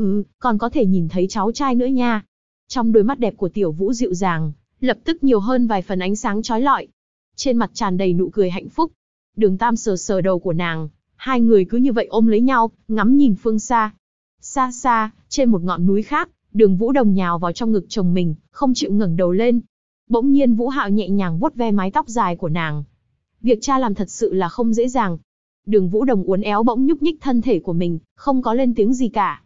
Còn có thể nhìn thấy cháu trai nữa nha. Trong đôi mắt đẹp của Tiểu Vũ dịu dàng, lập tức nhiều hơn vài phần ánh sáng chói lọi. Trên mặt tràn đầy nụ cười hạnh phúc. Đường Tam sờ sờ đầu của nàng. Hai người cứ như vậy ôm lấy nhau, ngắm nhìn phương xa. Xa xa, trên một ngọn núi khác, Đường Vũ Đồng nhào vào trong ngực chồng mình, không chịu ngẩng đầu lên. Bỗng nhiên Vũ Hạo nhẹ nhàng vuốt ve mái tóc dài của nàng. Việc cha làm thật sự là không dễ dàng. Đường Vũ Đồng uốn éo bỗng nhúc nhích thân thể của mình, không có lên tiếng gì cả.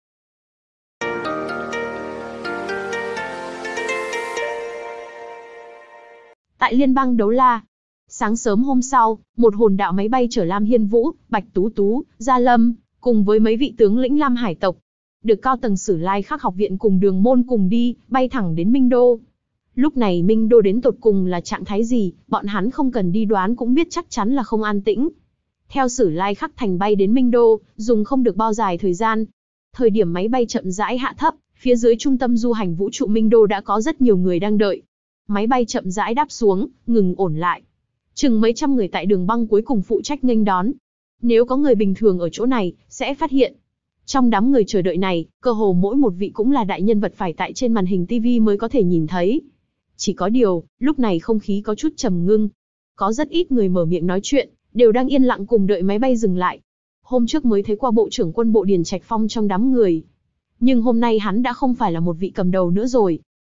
Tại Liên bang Đấu La, sáng sớm hôm sau, một hồn đạo máy bay chở Lam Hiên Vũ, Bạch Tú Tú, Gia Lâm, cùng với mấy vị tướng lĩnh Lam Hải tộc, được cao tầng Sử Lai Khắc học viện cùng Đường môn cùng đi, bay thẳng đến Minh Đô. Lúc này Minh Đô đến tột cùng là trạng thái gì, bọn hắn không cần đi đoán cũng biết chắc chắn là không an tĩnh. Theo Sử Lai Khắc thành bay đến Minh Đô, dùng không được bao dài thời gian. Thời điểm máy bay chậm rãi hạ thấp, phía dưới trung tâm du hành vũ trụ Minh Đô đã có rất nhiều người đang đợi. Máy bay chậm rãi đáp xuống, ngừng ổn lại. Chừng mấy trăm người tại đường băng cuối cùng phụ trách nghênh đón. Nếu có người bình thường ở chỗ này, sẽ phát hiện. Trong đám người chờ đợi này, cơ hồ mỗi một vị cũng là đại nhân vật phải tại trên màn hình TV mới có thể nhìn thấy. Chỉ có điều, lúc này không khí có chút trầm ngưng. Có rất ít người mở miệng nói chuyện, đều đang yên lặng cùng đợi máy bay dừng lại. Hôm trước mới thấy qua Bộ trưởng quân bộ Điền Trạch Phong trong đám người. Nhưng hôm nay hắn đã không phải là một vị cầm đầu nữa rồi.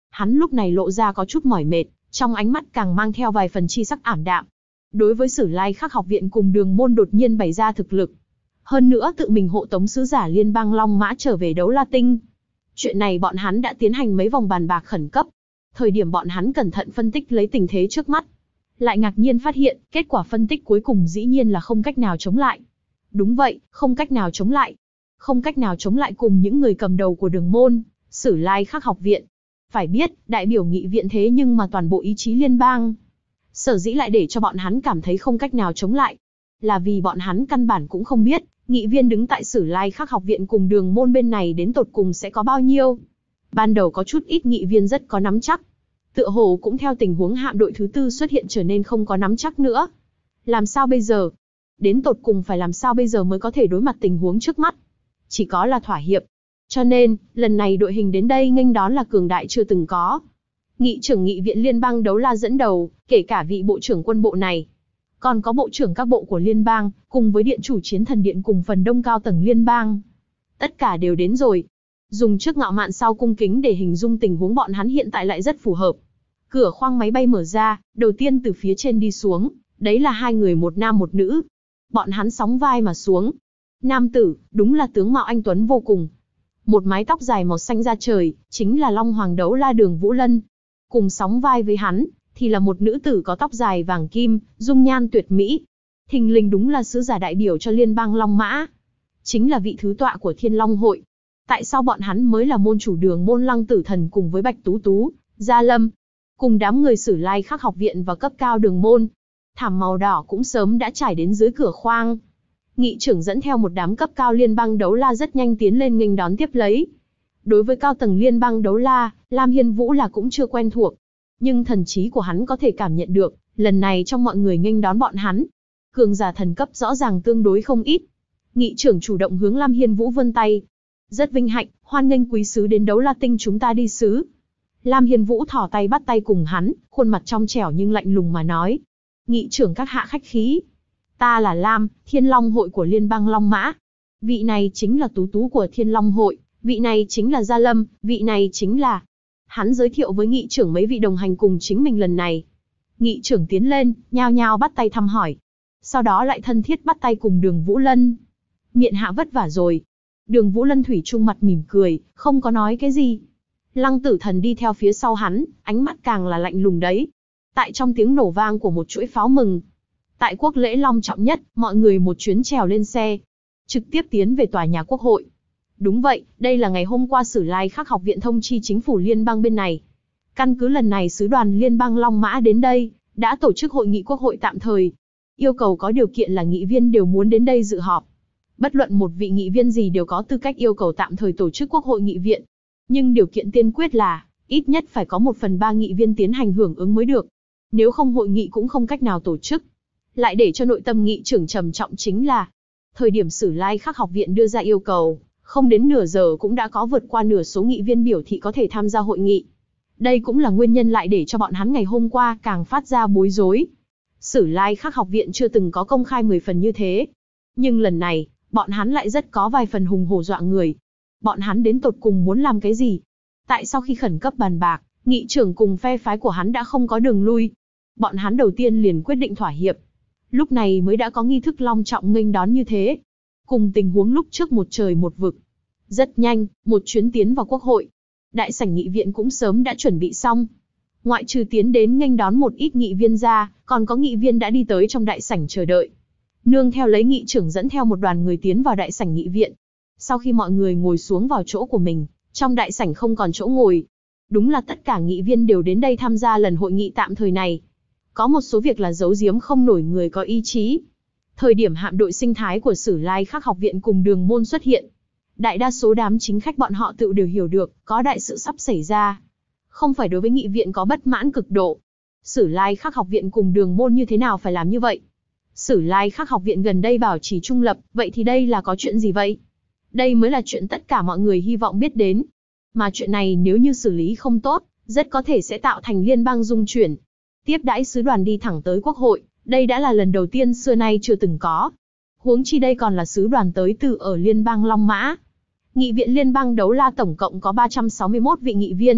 Hắn lúc này lộ ra có chút mỏi mệt, trong ánh mắt càng mang theo vài phần chi sắc ảm đạm. Đối với Sử Lai Khắc học viện cùng Đường môn đột nhiên bày ra thực lực, hơn nữa tự mình hộ tống sứ giả liên bang Long Mã trở về Đấu La Tinh. Chuyện này bọn hắn đã tiến hành mấy vòng bàn bạc khẩn cấp. Thời điểm bọn hắn cẩn thận phân tích lấy tình thế trước mắt, lại ngạc nhiên phát hiện, kết quả phân tích cuối cùng dĩ nhiên là không cách nào chống lại. Đúng vậy, không cách nào chống lại. Không cách nào chống lại cùng những người cầm đầu của Đường môn, Sử Lai Khắc học viện. Phải biết, đại biểu nghị viện thế nhưng mà toàn bộ ý chí liên bang. Sở dĩ lại để cho bọn hắn cảm thấy không cách nào chống lại, là vì bọn hắn căn bản cũng không biết, nghị viên đứng tại Sử Lai Khắc học viện cùng Đường môn bên này đến tột cùng sẽ có bao nhiêu. Ban đầu có chút ít nghị viên rất có nắm chắc. Tựa hồ cũng theo tình huống hạm đội thứ tư xuất hiện trở nên không có nắm chắc nữa. Làm sao bây giờ? Đến tột cùng phải làm sao bây giờ mới có thể đối mặt tình huống trước mắt? Chỉ có là thỏa hiệp. Cho nên, lần này đội hình đến đây nghênh đón là cường đại chưa từng có. Nghị trưởng nghị viện liên bang Đấu La dẫn đầu, kể cả vị bộ trưởng quân bộ này. Còn có bộ trưởng các bộ của liên bang, cùng với điện chủ chiến thần điện cùng phần đông cao tầng liên bang. Tất cả đều đến rồi. Dùng trước ngạo mạn sau cung kính để hình dung tình huống bọn hắn hiện tại lại rất phù hợp. Cửa khoang máy bay mở ra, đầu tiên từ phía trên đi xuống, đấy là hai người một nam một nữ. Bọn hắn sóng vai mà xuống. Nam tử, đúng là tướng mạo anh tuấn vô cùng. Một mái tóc dài màu xanh da trời, chính là Long Hoàng Đấu La Đường Vũ Lân. Cùng sóng vai với hắn, thì là một nữ tử có tóc dài vàng kim, dung nhan tuyệt mỹ. Thình lình đúng là sứ giả đại biểu cho liên bang Long Mã. Chính là vị thứ tọa của Thiên Long hội. Tại sao bọn hắn mới là môn chủ Đường môn Lăng Tử Thần cùng với Bạch Tú Tú, Gia Lâm, cùng đám người Sử Lai Khắc học viện và cấp cao Đường môn. Thảm màu đỏ cũng sớm đã trải đến dưới cửa khoang. Nghị trưởng dẫn theo một đám cấp cao liên bang Đấu La rất nhanh tiến lên nghênh đón tiếp lấy. Đối với cao tầng liên bang Đấu La, Lam Hiên Vũ là cũng chưa quen thuộc. Nhưng thần trí của hắn có thể cảm nhận được, lần này trong mọi người nghênh đón bọn hắn, cường giả thần cấp rõ ràng tương đối không ít. Nghị trưởng chủ động hướng Lam Hiên Vũ vươn tay. Rất vinh hạnh, hoan nghênh quý sứ đến Đấu La Tinh chúng ta đi sứ. Lam Hiên Vũ thỏ tay bắt tay cùng hắn, khuôn mặt trong trẻo nhưng lạnh lùng mà nói. Nghị trưởng các hạ khách khí. Ta là Lam, Thiên Long hội của liên bang Long Mã. Vị này chính là Tú Tú của Thiên Long hội, vị này chính là Gia Lâm, vị này chính là... Hắn giới thiệu với nghị trưởng mấy vị đồng hành cùng chính mình lần này. Nghị trưởng tiến lên, nhao nhao bắt tay thăm hỏi. Sau đó lại thân thiết bắt tay cùng Đường Vũ Lân. Miện hạ vất vả rồi. Đường Vũ Lân thủy chung mặt mỉm cười, không có nói cái gì. Lăng Tử Thần đi theo phía sau hắn, ánh mắt càng là lạnh lùng đấy. Tại trong tiếng nổ vang của một chuỗi pháo mừng, tại quốc lễ long trọng nhất, mọi người một chuyến trèo lên xe, trực tiếp tiến về tòa nhà quốc hội. Đúng vậy, đây là ngày hôm qua Sử Lai Khắc học viện thông chi chính phủ liên bang bên này. Căn cứ lần này sứ đoàn liên bang Long Mã đến đây, đã tổ chức hội nghị quốc hội tạm thời. Yêu cầu có điều kiện là nghị viên đều muốn đến đây dự họp. Bất luận một vị nghị viên gì đều có tư cách yêu cầu tạm thời tổ chức quốc hội nghị viện. Nhưng điều kiện tiên quyết là, ít nhất phải có 1/3 nghị viên tiến hành hưởng ứng mới được. Nếu không hội nghị cũng không cách nào tổ chức. Lại để cho nội tâm nghị trưởng trầm trọng chính là, thời điểm Sử Lai Khắc học viện đưa ra yêu cầu, không đến nửa giờ cũng đã có vượt qua nửa số nghị viên biểu thị có thể tham gia hội nghị. Đây cũng là nguyên nhân lại để cho bọn hắn ngày hôm qua càng phát ra bối rối. Sử Lai Khắc học viện chưa từng có công khai 10 phần như thế. Nhưng lần này, bọn hắn lại rất có vài phần hùng hổ dọa người. Bọn hắn đến tột cùng muốn làm cái gì? Tại sau khi khẩn cấp bàn bạc, nghị trưởng cùng phe phái của hắn đã không có đường lui. Bọn hắn đầu tiên liền quyết định thỏa hiệp. Lúc này mới đã có nghi thức long trọng nghênh đón như thế. Cùng tình huống lúc trước một trời một vực. Rất nhanh, một chuyến tiến vào quốc hội. Đại sảnh nghị viện cũng sớm đã chuẩn bị xong. Ngoại trừ tiến đến nghênh đón một ít nghị viên ra, còn có nghị viên đã đi tới trong đại sảnh chờ đợi. Nương theo lấy nghị trưởng dẫn theo một đoàn người tiến vào đại sảnh nghị viện. Sau khi mọi người ngồi xuống vào chỗ của mình, trong đại sảnh không còn chỗ ngồi. Đúng là tất cả nghị viên đều đến đây tham gia lần hội nghị tạm thời này. Có một số việc là giấu giếm không nổi người có ý chí. Thời điểm hạm đội sinh thái của Sử Lai Khắc học viện cùng Đường môn xuất hiện, đại đa số đám chính khách bọn họ tự đều hiểu được, có đại sự sắp xảy ra. Không phải đối với nghị viện có bất mãn cực độ. Sử Lai Khắc học viện cùng Đường môn như thế nào phải làm như vậy? Sử Lai Khắc học viện gần đây bảo trì trung lập, vậy thì đây là có chuyện gì vậy? Đây mới là chuyện tất cả mọi người hy vọng biết đến. Mà chuyện này nếu như xử lý không tốt, rất có thể sẽ tạo thành liên bang dung chuyển. Tiếp đãi sứ đoàn đi thẳng tới quốc hội, đây đã là lần đầu tiên xưa nay chưa từng có. Huống chi đây còn là sứ đoàn tới từ ở liên bang Long Mã. Nghị viện liên bang Đấu La tổng cộng có 361 vị nghị viên.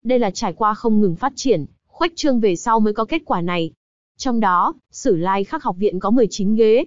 Đây là trải qua không ngừng phát triển, khuếch trương về sau mới có kết quả này. Trong đó, Sử Lai Khắc học viện có 19 ghế.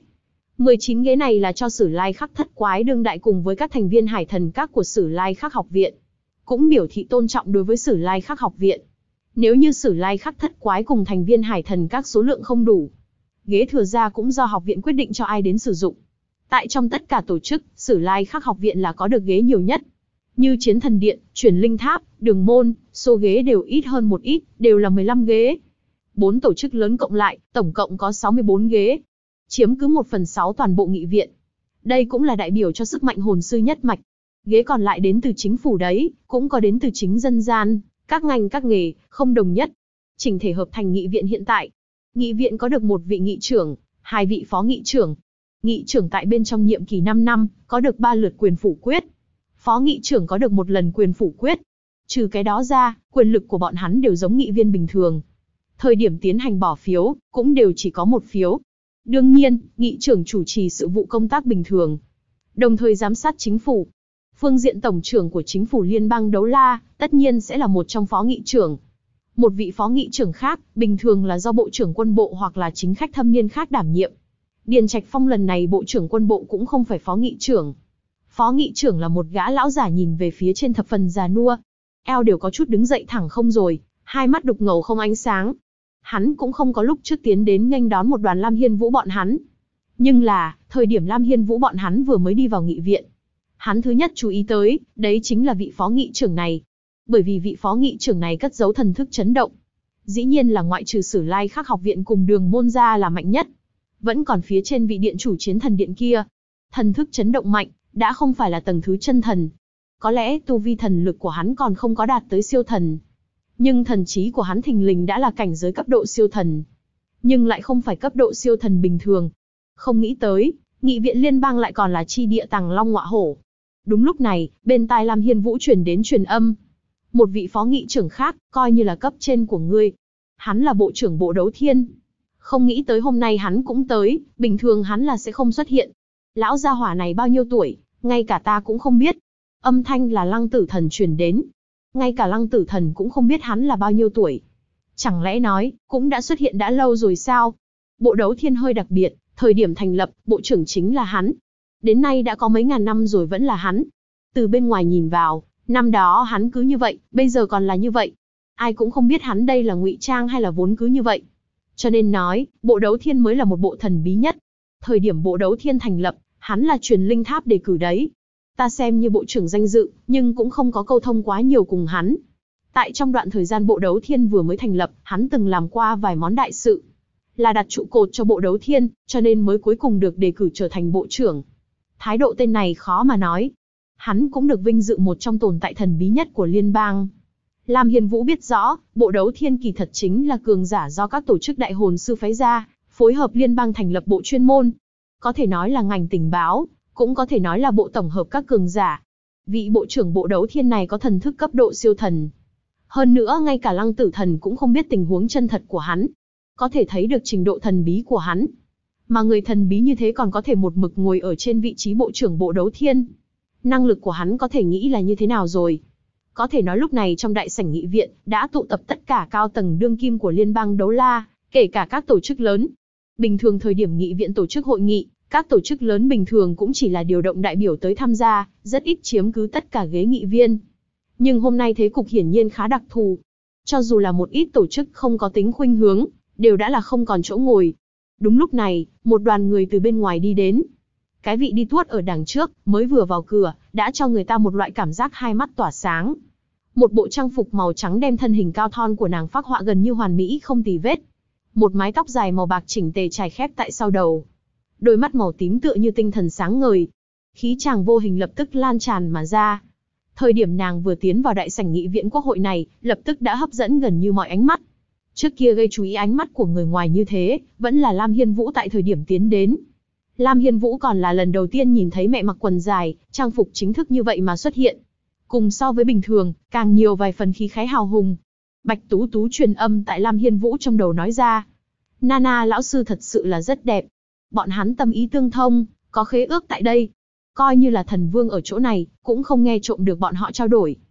19 ghế này là cho Sử Lai Khắc thất quái đương đại cùng với các thành viên hải thần các của Sử Lai Khắc học viện. Cũng biểu thị tôn trọng đối với Sử Lai Khắc học viện. Nếu như Sử Lai Khắc thất quái cùng thành viên hải thần các số lượng không đủ, ghế thừa ra cũng do học viện quyết định cho ai đến sử dụng. Tại trong tất cả tổ chức, Sử Lai Khắc học viện là có được ghế nhiều nhất. Như Chiến Thần Điện, Truyền Linh Tháp, Đường Môn, số ghế đều ít hơn một ít, đều là 15 ghế. 4 tổ chức lớn cộng lại, tổng cộng có 64 ghế, chiếm cứ 1/6 toàn bộ nghị viện. Đây cũng là đại biểu cho sức mạnh hồn sư nhất mạch. Ghế còn lại đến từ chính phủ đấy, cũng có đến từ chính dân gian, các ngành các nghề, không đồng nhất. Chỉnh thể hợp thành nghị viện hiện tại. Nghị viện có được một vị nghị trưởng, 2 vị phó nghị trưởng. Nghị trưởng tại bên trong nhiệm kỳ 5 năm, có được 3 lượt quyền phủ quyết. Phó nghị trưởng có được 1 lần quyền phủ quyết. Trừ cái đó ra, quyền lực của bọn hắn đều giống nghị viên bình thường. Thời điểm tiến hành bỏ phiếu, cũng đều chỉ có 1 phiếu. Đương nhiên, nghị trưởng chủ trì sự vụ công tác bình thường, đồng thời giám sát chính phủ. Phương diện tổng trưởng của chính phủ liên bang Đấu La, tất nhiên sẽ là một trong phó nghị trưởng. Một vị phó nghị trưởng khác, bình thường là do bộ trưởng quân bộ hoặc là chính khách thâm niên khác đảm nhiệm. Điền Trạch Phong lần này bộ trưởng quân bộ cũng không phải phó nghị trưởng. Phó nghị trưởng là một gã lão giả nhìn về phía trên thập phần già nua. Eo đều có chút đứng dậy thẳng không rồi, hai mắt đục ngầu không ánh sáng. Hắn cũng không có lúc trước tiến đến nghênh đón một đoàn Lam Hiên Vũ bọn hắn. Nhưng là, thời điểm Lam Hiên Vũ bọn hắn vừa mới đi vào nghị viện, hắn thứ nhất chú ý tới, đấy chính là vị phó nghị trưởng này. Bởi vì vị phó nghị trưởng này cất giấu thần thức chấn động. Dĩ nhiên là ngoại trừ Sử Lai Khắc học viện cùng Đường Môn ra là mạnh nhất. Vẫn còn phía trên vị điện chủ Chiến Thần Điện kia. Thần thức chấn động mạnh, đã không phải là tầng thứ chân thần. Có lẽ tu vi thần lực của hắn còn không có đạt tới siêu thần. Nhưng thần trí của hắn thình lình đã là cảnh giới cấp độ siêu thần. Nhưng lại không phải cấp độ siêu thần bình thường. Không nghĩ tới, nghị viện liên bang lại còn là chi địa tàng long ngọa hổ. Đúng lúc này, bên tai Lam Hiên Vũ truyền đến truyền âm. Một vị phó nghị trưởng khác, coi như là cấp trên của ngươi. Hắn là bộ trưởng bộ đấu thiên. Không nghĩ tới hôm nay hắn cũng tới, bình thường hắn là sẽ không xuất hiện. Lão gia hỏa này bao nhiêu tuổi, ngay cả ta cũng không biết. Âm thanh là Lăng Tử Thần truyền đến. Ngay cả Lăng Tử Thần cũng không biết hắn là bao nhiêu tuổi. Chẳng lẽ nói, cũng đã xuất hiện đã lâu rồi sao? Bộ đấu thiên hơi đặc biệt, thời điểm thành lập, bộ trưởng chính là hắn. Đến nay đã có mấy ngàn năm rồi vẫn là hắn. Từ bên ngoài nhìn vào, năm đó hắn cứ như vậy, bây giờ còn là như vậy. Ai cũng không biết hắn đây là ngụy trang hay là vốn cứ như vậy. Cho nên nói, bộ đấu thiên mới là một bộ thần bí nhất. Thời điểm bộ đấu thiên thành lập, hắn là Truyền Linh Tháp đề cử đấy. Ta xem như bộ trưởng danh dự, nhưng cũng không có câu thông quá nhiều cùng hắn. Tại trong đoạn thời gian bộ đấu thiên vừa mới thành lập, hắn từng làm qua vài món đại sự. Là đặt trụ cột cho bộ đấu thiên, cho nên mới cuối cùng được đề cử trở thành bộ trưởng. Thái độ tên này khó mà nói. Hắn cũng được vinh dự một trong tồn tại thần bí nhất của liên bang. Lam Hiên Vũ biết rõ, bộ đấu thiên kỳ thật chính là cường giả do các tổ chức đại hồn sư phái ra, phối hợp liên bang thành lập bộ chuyên môn. Có thể nói là ngành tình báo, cũng có thể nói là bộ tổng hợp các cường giả. Vị bộ trưởng bộ đấu thiên này có thần thức cấp độ siêu thần. Hơn nữa ngay cả Lăng Tử Thần cũng không biết tình huống chân thật của hắn. Có thể thấy được trình độ thần bí của hắn. Mà người thần bí như thế còn có thể một mực ngồi ở trên vị trí bộ trưởng bộ đấu thiên. Năng lực của hắn có thể nghĩ là như thế nào rồi. Có thể nói lúc này trong đại sảnh nghị viện, đã tụ tập tất cả cao tầng đương kim của liên bang Đấu La, kể cả các tổ chức lớn. Bình thường thời điểm nghị viện tổ chức hội nghị, các tổ chức lớn bình thường cũng chỉ là điều động đại biểu tới tham gia, rất ít chiếm cứ tất cả ghế nghị viên. Nhưng hôm nay thế cục hiển nhiên khá đặc thù. Cho dù là một ít tổ chức không có tính khuynh hướng, đều đã là không còn chỗ ngồi. Đúng lúc này, một đoàn người từ bên ngoài đi đến. Cái vị đi tuốt ở đằng trước, mới vừa vào cửa, đã cho người ta một loại cảm giác hai mắt tỏa sáng. Một bộ trang phục màu trắng đem thân hình cao thon của nàng phác họa gần như hoàn mỹ không tì vết. Một mái tóc dài màu bạc chỉnh tề trải khép tại sau đầu. Đôi mắt màu tím tựa như tinh thần sáng ngời. Khí chàng vô hình lập tức lan tràn mà ra. Thời điểm nàng vừa tiến vào đại sảnh nghị viện quốc hội này, lập tức đã hấp dẫn gần như mọi ánh mắt. Trước kia gây chú ý ánh mắt của người ngoài như thế, vẫn là Lam Hiên Vũ tại thời điểm tiến đến. Lam Hiên Vũ còn là lần đầu tiên nhìn thấy mẹ mặc quần dài, trang phục chính thức như vậy mà xuất hiện. Cùng so với bình thường, càng nhiều vài phần khí khái hào hùng. Bạch Tú Tú truyền âm tại Lam Hiên Vũ trong đầu nói ra. Nana lão sư thật sự là rất đẹp. Bọn hắn tâm ý tương thông, có khế ước tại đây. Coi như là thần vương ở chỗ này, cũng không nghe trộm được bọn họ trao đổi.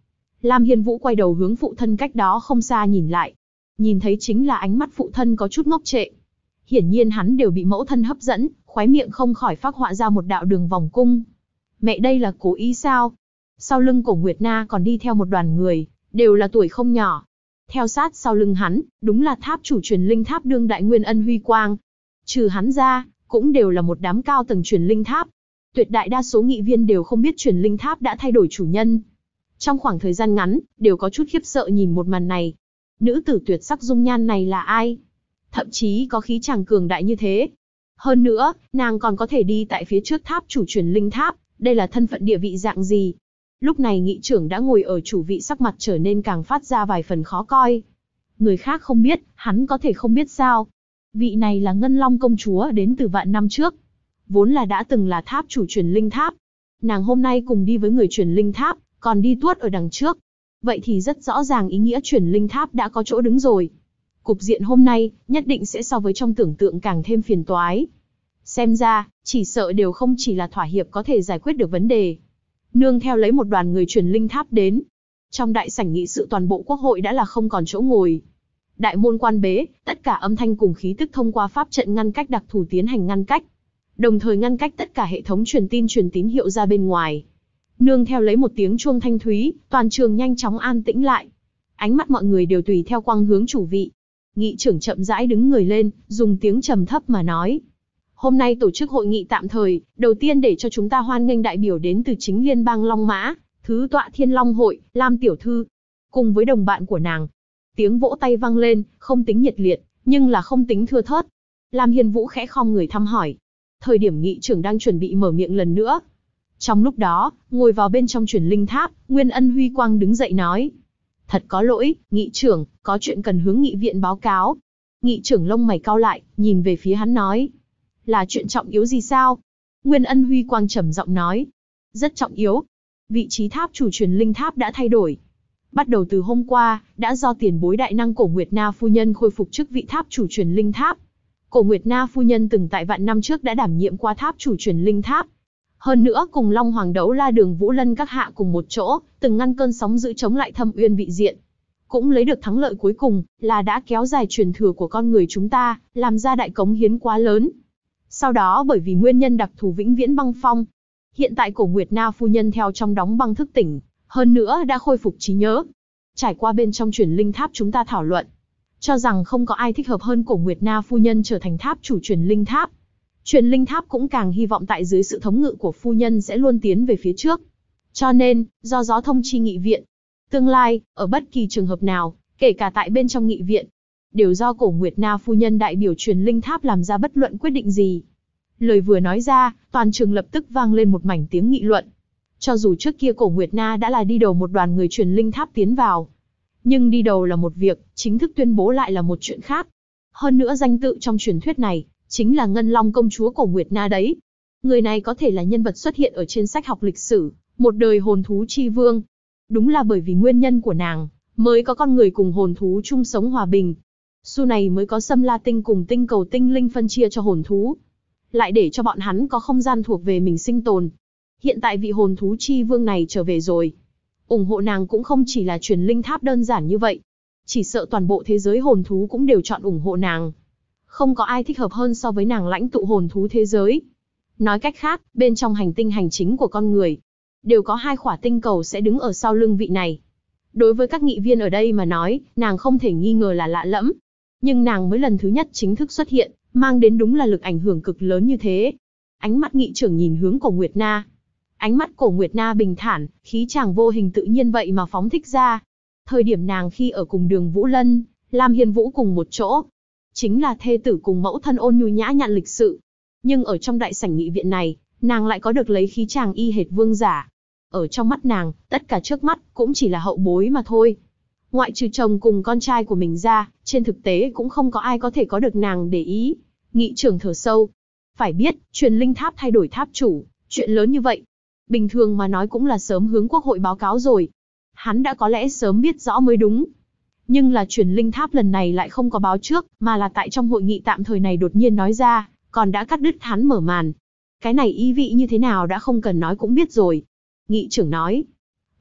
Lam Hiên Vũ quay đầu hướng phụ thân cách đó không xa nhìn lại. Nhìn thấy chính là ánh mắt phụ thân có chút ngốc trệ. Hiển nhiên hắn đều bị mẫu thân hấp dẫn, khóe miệng không khỏi phác họa ra một đạo đường vòng cung. Mẹ đây là cố ý sao? Sau lưng Cổ Nguyệt Na còn đi theo một đoàn người, đều là tuổi không nhỏ. Theo sát sau lưng hắn, đúng là tháp chủ truyền linh tháp đương đại Nguyên Ân Huy Quang. Trừ hắn ra, cũng đều là một đám cao tầng truyền linh tháp. Tuyệt đại đa số nghị viên đều không biết truyền linh tháp đã thay đổi chủ nhân. Trong khoảng thời gian ngắn, đều có chút khiếp sợ nhìn một màn này. Nữ tử tuyệt sắc dung nhan này là ai? Thậm chí có khí chàng cường đại như thế. Hơn nữa, nàng còn có thể đi tại phía trước tháp chủ truyền linh tháp, đây là thân phận địa vị dạng gì? Lúc này nghị trưởng đã ngồi ở chủ vị, sắc mặt trở nên càng phát ra vài phần khó coi. Người khác không biết, hắn có thể không biết sao? Vị này là Ngân Long công chúa đến từ vạn năm trước. Vốn là đã từng là tháp chủ truyền linh tháp. Nàng hôm nay cùng đi với người truyền linh tháp, còn đi tuốt ở đằng trước. Vậy thì rất rõ ràng ý nghĩa truyền linh tháp đã có chỗ đứng rồi. Cục diện hôm nay, nhất định sẽ so với trong tưởng tượng càng thêm phiền toái. Xem ra, chỉ sợ đều không chỉ là thỏa hiệp có thể giải quyết được vấn đề. Nương theo lấy một đoàn người truyền linh tháp đến. Trong đại sảnh nghị sự toàn bộ quốc hội đã là không còn chỗ ngồi. Đại môn quan bế, tất cả âm thanh cùng khí tức thông qua pháp trận ngăn cách đặc thù tiến hành ngăn cách. Đồng thời ngăn cách tất cả hệ thống truyền tín hiệu ra bên ngoài. Nương theo lấy một tiếng chuông thanh thúy, toàn trường nhanh chóng an tĩnh lại. Ánh mắt mọi người đều tùy theo quang hướng chủ vị. Nghị trưởng chậm rãi đứng người lên, dùng tiếng trầm thấp mà nói. Hôm nay tổ chức hội nghị tạm thời, đầu tiên để cho chúng ta hoan nghênh đại biểu đến từ chính liên bang Long Mã, thứ tọa Thiên Long hội, Lam tiểu thư, cùng với đồng bạn của nàng. Tiếng vỗ tay vang lên, không tính nhiệt liệt, nhưng là không tính thưa thớt. Lam Hiên Vũ khẽ khom người thăm hỏi. Thời điểm nghị trưởng đang chuẩn bị mở miệng lần nữa. Trong lúc đó, ngồi vào bên trong truyền linh tháp, Nguyên Ân Huy Quang đứng dậy nói. Thật có lỗi, nghị trưởng, có chuyện cần hướng nghị viện báo cáo. Nghị trưởng lông mày cau lại, nhìn về phía hắn nói. Là chuyện trọng yếu gì sao? Nguyên Ân Huy Quang trầm giọng nói. Rất trọng yếu. Vị trí tháp chủ truyền linh tháp đã thay đổi. Bắt đầu từ hôm qua, đã do tiền bối đại năng Cổ Nguyệt Na phu nhân khôi phục chức vị tháp chủ truyền linh tháp. Cổ Nguyệt Na phu nhân từng tại vạn năm trước đã đảm nhiệm qua tháp chủ truyền linh tháp. Hơn nữa cùng Long Hoàng Đấu La Đường Vũ Lân các hạ cùng một chỗ, từng ngăn cơn sóng dữ chống lại Thâm Uyên vị diện. Cũng lấy được thắng lợi cuối cùng, là đã kéo dài truyền thừa của con người chúng ta, làm ra đại cống hiến quá lớn. Sau đó bởi vì nguyên nhân đặc thù vĩnh viễn băng phong. Hiện tại Cổ Nguyệt Na phu nhân theo trong đóng băng thức tỉnh, hơn nữa đã khôi phục trí nhớ. Trải qua bên trong truyền linh tháp chúng ta thảo luận, cho rằng không có ai thích hợp hơn Cổ Nguyệt Na phu nhân trở thành tháp chủ truyền linh tháp. Truyền linh tháp cũng càng hy vọng tại dưới sự thống ngự của phu nhân sẽ luôn tiến về phía trước. Cho nên, do gió thông chi nghị viện, tương lai, ở bất kỳ trường hợp nào, kể cả tại bên trong nghị viện, đều do Cổ Nguyệt Na phu nhân đại biểu truyền linh tháp làm ra bất luận quyết định gì. Lời vừa nói ra, toàn trường lập tức vang lên một mảnh tiếng nghị luận. Cho dù trước kia Cổ Nguyệt Na đã là đi đầu một đoàn người truyền linh tháp tiến vào, nhưng đi đầu là một việc, chính thức tuyên bố lại là một chuyện khác. Hơn nữa danh tự trong truyền thuyết này, chính là Ngân Long công chúa Cổ Nguyệt Na đấy. Người này có thể là nhân vật xuất hiện ở trên sách học lịch sử, một đời hồn thú chi vương. Đúng là bởi vì nguyên nhân của nàng, mới có con người cùng hồn thú chung sống hòa bình. Sau này mới có Sâm La Tinh cùng tinh cầu tinh linh phân chia cho hồn thú. Lại để cho bọn hắn có không gian thuộc về mình sinh tồn. Hiện tại vị hồn thú chi vương này trở về rồi. Ủng hộ nàng cũng không chỉ là truyền linh tháp đơn giản như vậy. Chỉ sợ toàn bộ thế giới hồn thú cũng đều chọn ủng hộ nàng. Không có ai thích hợp hơn so với nàng lãnh tụ hồn thú thế giới. Nói cách khác, bên trong hành tinh hành chính của con người, đều có 2 khỏa tinh cầu sẽ đứng ở sau lưng vị này. Đối với các nghị viên ở đây mà nói, nàng không thể nghi ngờ là lạ lẫm. Nhưng nàng mới lần thứ nhất chính thức xuất hiện, mang đến đúng là lực ảnh hưởng cực lớn như thế. Ánh mắt nghị trưởng nhìn hướng Cổ Nguyệt Na. Ánh mắt Cổ Nguyệt Na bình thản, khí chàng vô hình tự nhiên vậy mà phóng thích ra. Thời điểm nàng khi ở cùng Đường Vũ Lân, Lam Hiên Vũ cùng một chỗ, chính là thê tử cùng mẫu thân ôn nhu nhã nhặn lịch sự. Nhưng ở trong đại sảnh nghị viện này, nàng lại có được lấy khí chàng y hệt vương giả. Ở trong mắt nàng, tất cả trước mắt cũng chỉ là hậu bối mà thôi. Ngoại trừ chồng cùng con trai của mình ra, trên thực tế cũng không có ai có thể có được nàng để ý. Nghị trưởng thở sâu. Phải biết, truyền linh tháp thay đổi tháp chủ, chuyện lớn như vậy. Bình thường mà nói cũng là sớm hướng quốc hội báo cáo rồi. Hắn đã có lẽ sớm biết rõ mới đúng. Nhưng là truyền linh tháp lần này lại không có báo trước, mà là tại trong hội nghị tạm thời này đột nhiên nói ra, còn đã cắt đứt hắn mở màn. Cái này ý vị như thế nào đã không cần nói cũng biết rồi. Nghị trưởng nói.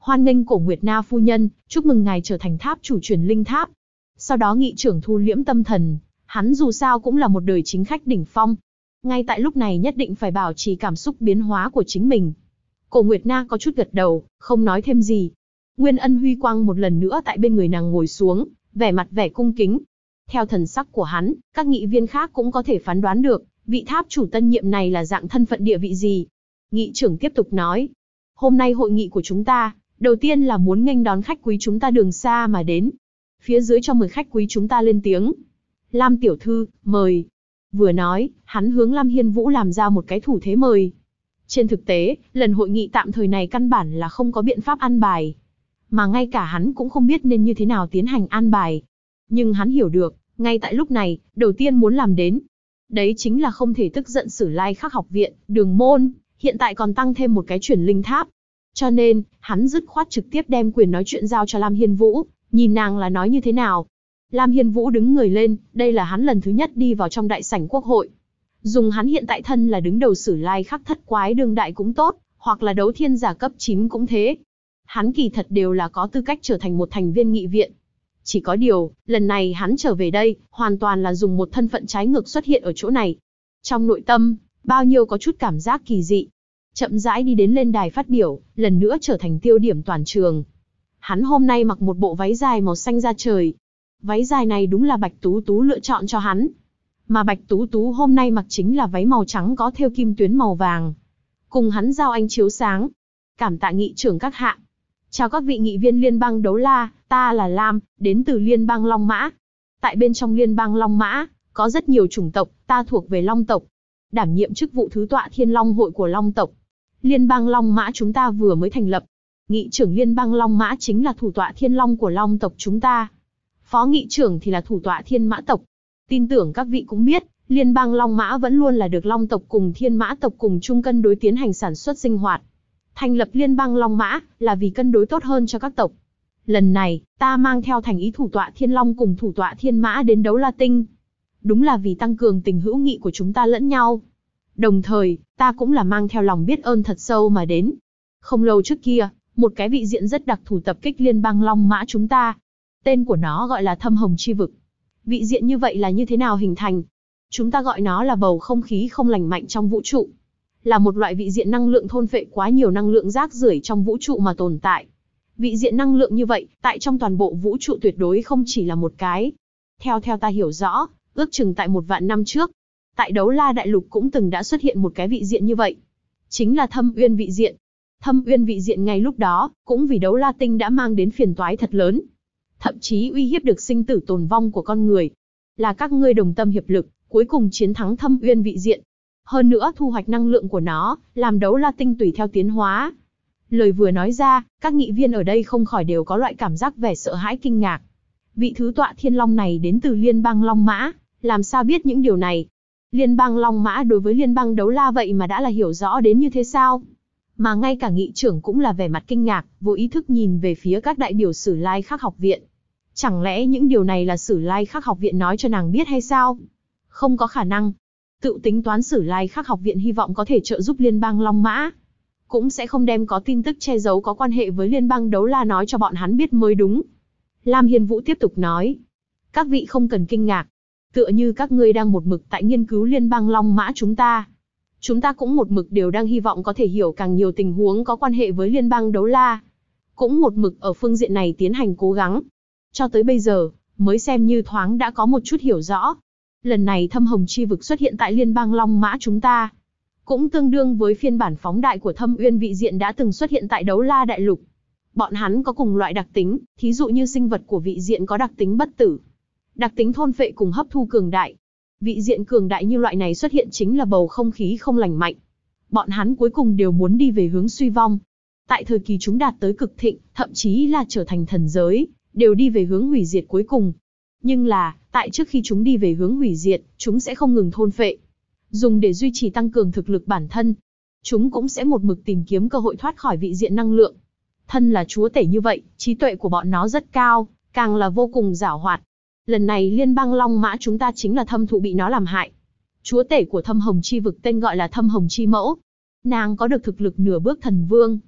Hoan nghênh Cổ Nguyệt Na phu nhân, chúc mừng ngài trở thành tháp chủ truyền linh tháp. Sau đó nghị trưởng thu liễm tâm thần, hắn dù sao cũng là một đời chính khách đỉnh phong. Ngay tại lúc này nhất định phải bảo trì cảm xúc biến hóa của chính mình. Cổ Nguyệt Na có chút gật đầu, không nói thêm gì. Nguyên Ân huy quang một lần nữa tại bên người nàng ngồi xuống, vẻ mặt vẻ cung kính. Theo thần sắc của hắn, các nghị viên khác cũng có thể phán đoán được, vị tháp chủ tân nhiệm này là dạng thân phận địa vị gì. Nghị trưởng tiếp tục nói, hôm nay hội nghị của chúng ta, đầu tiên là muốn nghênh đón khách quý chúng ta đường xa mà đến. Phía dưới cho mời khách quý chúng ta lên tiếng. Lam tiểu thư, mời. Vừa nói, hắn hướng Lam Hiên Vũ làm ra một cái thủ thế mời. Trên thực tế, lần hội nghị tạm thời này căn bản là không có biện pháp an bài. Mà ngay cả hắn cũng không biết nên như thế nào tiến hành an bài. Nhưng hắn hiểu được, ngay tại lúc này, đầu tiên muốn làm đến. Đấy chính là không thể tức giận Sử Lai Khắc học viện, đường môn, hiện tại còn tăng thêm một cái truyền linh tháp. Cho nên, hắn dứt khoát trực tiếp đem quyền nói chuyện giao cho Lam Hiên Vũ, nhìn nàng là nói như thế nào. Lam Hiên Vũ đứng người lên, đây là hắn lần thứ nhất đi vào trong đại sảnh quốc hội. Dùng hắn hiện tại thân là đứng đầu Sử Lai Khắc thất quái đương đại cũng tốt, hoặc là đấu thiên giả cấp 9 cũng thế. Hắn kỳ thật đều là có tư cách trở thành một thành viên nghị viện. Chỉ có điều, lần này hắn trở về đây, hoàn toàn là dùng một thân phận trái ngược xuất hiện ở chỗ này. Trong nội tâm, bao nhiêu có chút cảm giác kỳ dị. Chậm rãi đi đến lên đài phát biểu, lần nữa trở thành tiêu điểm toàn trường. Hắn hôm nay mặc một bộ váy dài màu xanh da trời. Váy dài này đúng là Bạch Tú Tú lựa chọn cho hắn. Mà Bạch Tú Tú hôm nay mặc chính là váy màu trắng có thêu kim tuyến màu vàng. Cùng hắn giao ánh chiếu sáng. Cảm tạ nghị trưởng các hạ. Chào các vị nghị viên Liên bang Đấu La, ta là Lam, đến từ Liên bang Long Mã. Tại bên trong Liên bang Long Mã, có rất nhiều chủng tộc, ta thuộc về Long tộc. Đảm nhiệm chức vụ thứ tọa Thiên Long hội của Long tộc. Liên bang Long Mã chúng ta vừa mới thành lập. Nghị trưởng Liên bang Long Mã chính là thủ tọa Thiên Long của Long tộc chúng ta. Phó nghị trưởng thì là thủ tọa Thiên Mã tộc. Tin tưởng các vị cũng biết, Liên bang Long Mã vẫn luôn là được Long tộc cùng Thiên Mã tộc cùng chung cân đối tiến hành sản xuất sinh hoạt. Thành lập Liên bang Long Mã là vì cân đối tốt hơn cho các tộc. Lần này, ta mang theo thành ý thủ tọa Thiên Long cùng thủ tọa Thiên Mã đến Đấu La Tinh. Đúng là vì tăng cường tình hữu nghị của chúng ta lẫn nhau. Đồng thời, ta cũng là mang theo lòng biết ơn thật sâu mà đến. Không lâu trước kia, một cái vị diện rất đặc thù tập kích Liên bang Long Mã chúng ta. Tên của nó gọi là Thâm Hồng Chi Vực. Vị diện như vậy là như thế nào hình thành? Chúng ta gọi nó là bầu không khí không lành mạnh trong vũ trụ. Là một loại vị diện năng lượng thôn phệ quá nhiều năng lượng rác rưởi trong vũ trụ mà tồn tại. Vị diện năng lượng như vậy, tại trong toàn bộ vũ trụ tuyệt đối không chỉ là một cái. Theo ta hiểu rõ, ước chừng tại 1.000 năm trước, tại Đấu La Đại Lục cũng từng đã xuất hiện một cái vị diện như vậy. Chính là Thâm Uyên vị diện. Thâm Uyên vị diện ngay lúc đó, cũng vì Đấu La Tinh đã mang đến phiền toái thật lớn. Thậm chí uy hiếp được sinh tử tồn vong của con người. Là các ngươi đồng tâm hiệp lực, cuối cùng chiến thắng Thâm Uyên vị diện. Hơn nữa thu hoạch năng lượng của nó, làm Đấu La Tinh tùy theo tiến hóa. Lời vừa nói ra, các nghị viên ở đây không khỏi đều có loại cảm giác vẻ sợ hãi kinh ngạc. Vị thứ tọa Thiên Long này đến từ Liên bang Long Mã, làm sao biết những điều này? Liên bang Long Mã đối với Liên bang Đấu La vậy mà đã là hiểu rõ đến như thế sao? Mà ngay cả nghị trưởng cũng là vẻ mặt kinh ngạc, vô ý thức nhìn về phía các đại biểu Sử Lai Khắc học viện. Chẳng lẽ những điều này là Sử Lai Khắc học viện nói cho nàng biết hay sao? Không có khả năng. Tự tính toán Sử Lai Khắc học viện hy vọng có thể trợ giúp Liên bang Long Mã, cũng sẽ không đem có tin tức che giấu có quan hệ với Liên bang Đấu La nói cho bọn hắn biết mới đúng. Lam Hiên Vũ tiếp tục nói. Các vị không cần kinh ngạc. Tựa như các ngươi đang một mực tại nghiên cứu Liên bang Long Mã chúng ta. Chúng ta cũng một mực đều đang hy vọng có thể hiểu càng nhiều tình huống có quan hệ với Liên bang Đấu La. Cũng một mực ở phương diện này tiến hành cố gắng. Cho tới bây giờ, mới xem như thoáng đã có một chút hiểu rõ. Lần này Thâm Hồng Chi Vực xuất hiện tại Liên bang Long Mã chúng ta. Cũng tương đương với phiên bản phóng đại của Thâm Uyên vị diện đã từng xuất hiện tại Đấu La Đại Lục. Bọn hắn có cùng loại đặc tính, thí dụ như sinh vật của vị diện có đặc tính bất tử. Đặc tính thôn phệ cùng hấp thu cường đại. Vị diện cường đại như loại này xuất hiện chính là bầu không khí không lành mạnh. Bọn hắn cuối cùng đều muốn đi về hướng suy vong. Tại thời kỳ chúng đạt tới cực thịnh, thậm chí là trở thành thần giới, đều đi về hướng hủy diệt cuối cùng. Nhưng là, tại trước khi chúng đi về hướng hủy diệt, chúng sẽ không ngừng thôn phệ. Dùng để duy trì tăng cường thực lực bản thân. Chúng cũng sẽ một mực tìm kiếm cơ hội thoát khỏi vị diện năng lượng. Thân là chúa tể như vậy, trí tuệ của bọn nó rất cao, càng là vô cùng giảo hoạt. Lần này Liên bang Long Mã chúng ta chính là thâm thụ bị nó làm hại. Chúa tể của Thâm Hồng Chi Vực tên gọi là Thâm Hồng Chi Mẫu. Nàng có được thực lực nửa bước thần vương.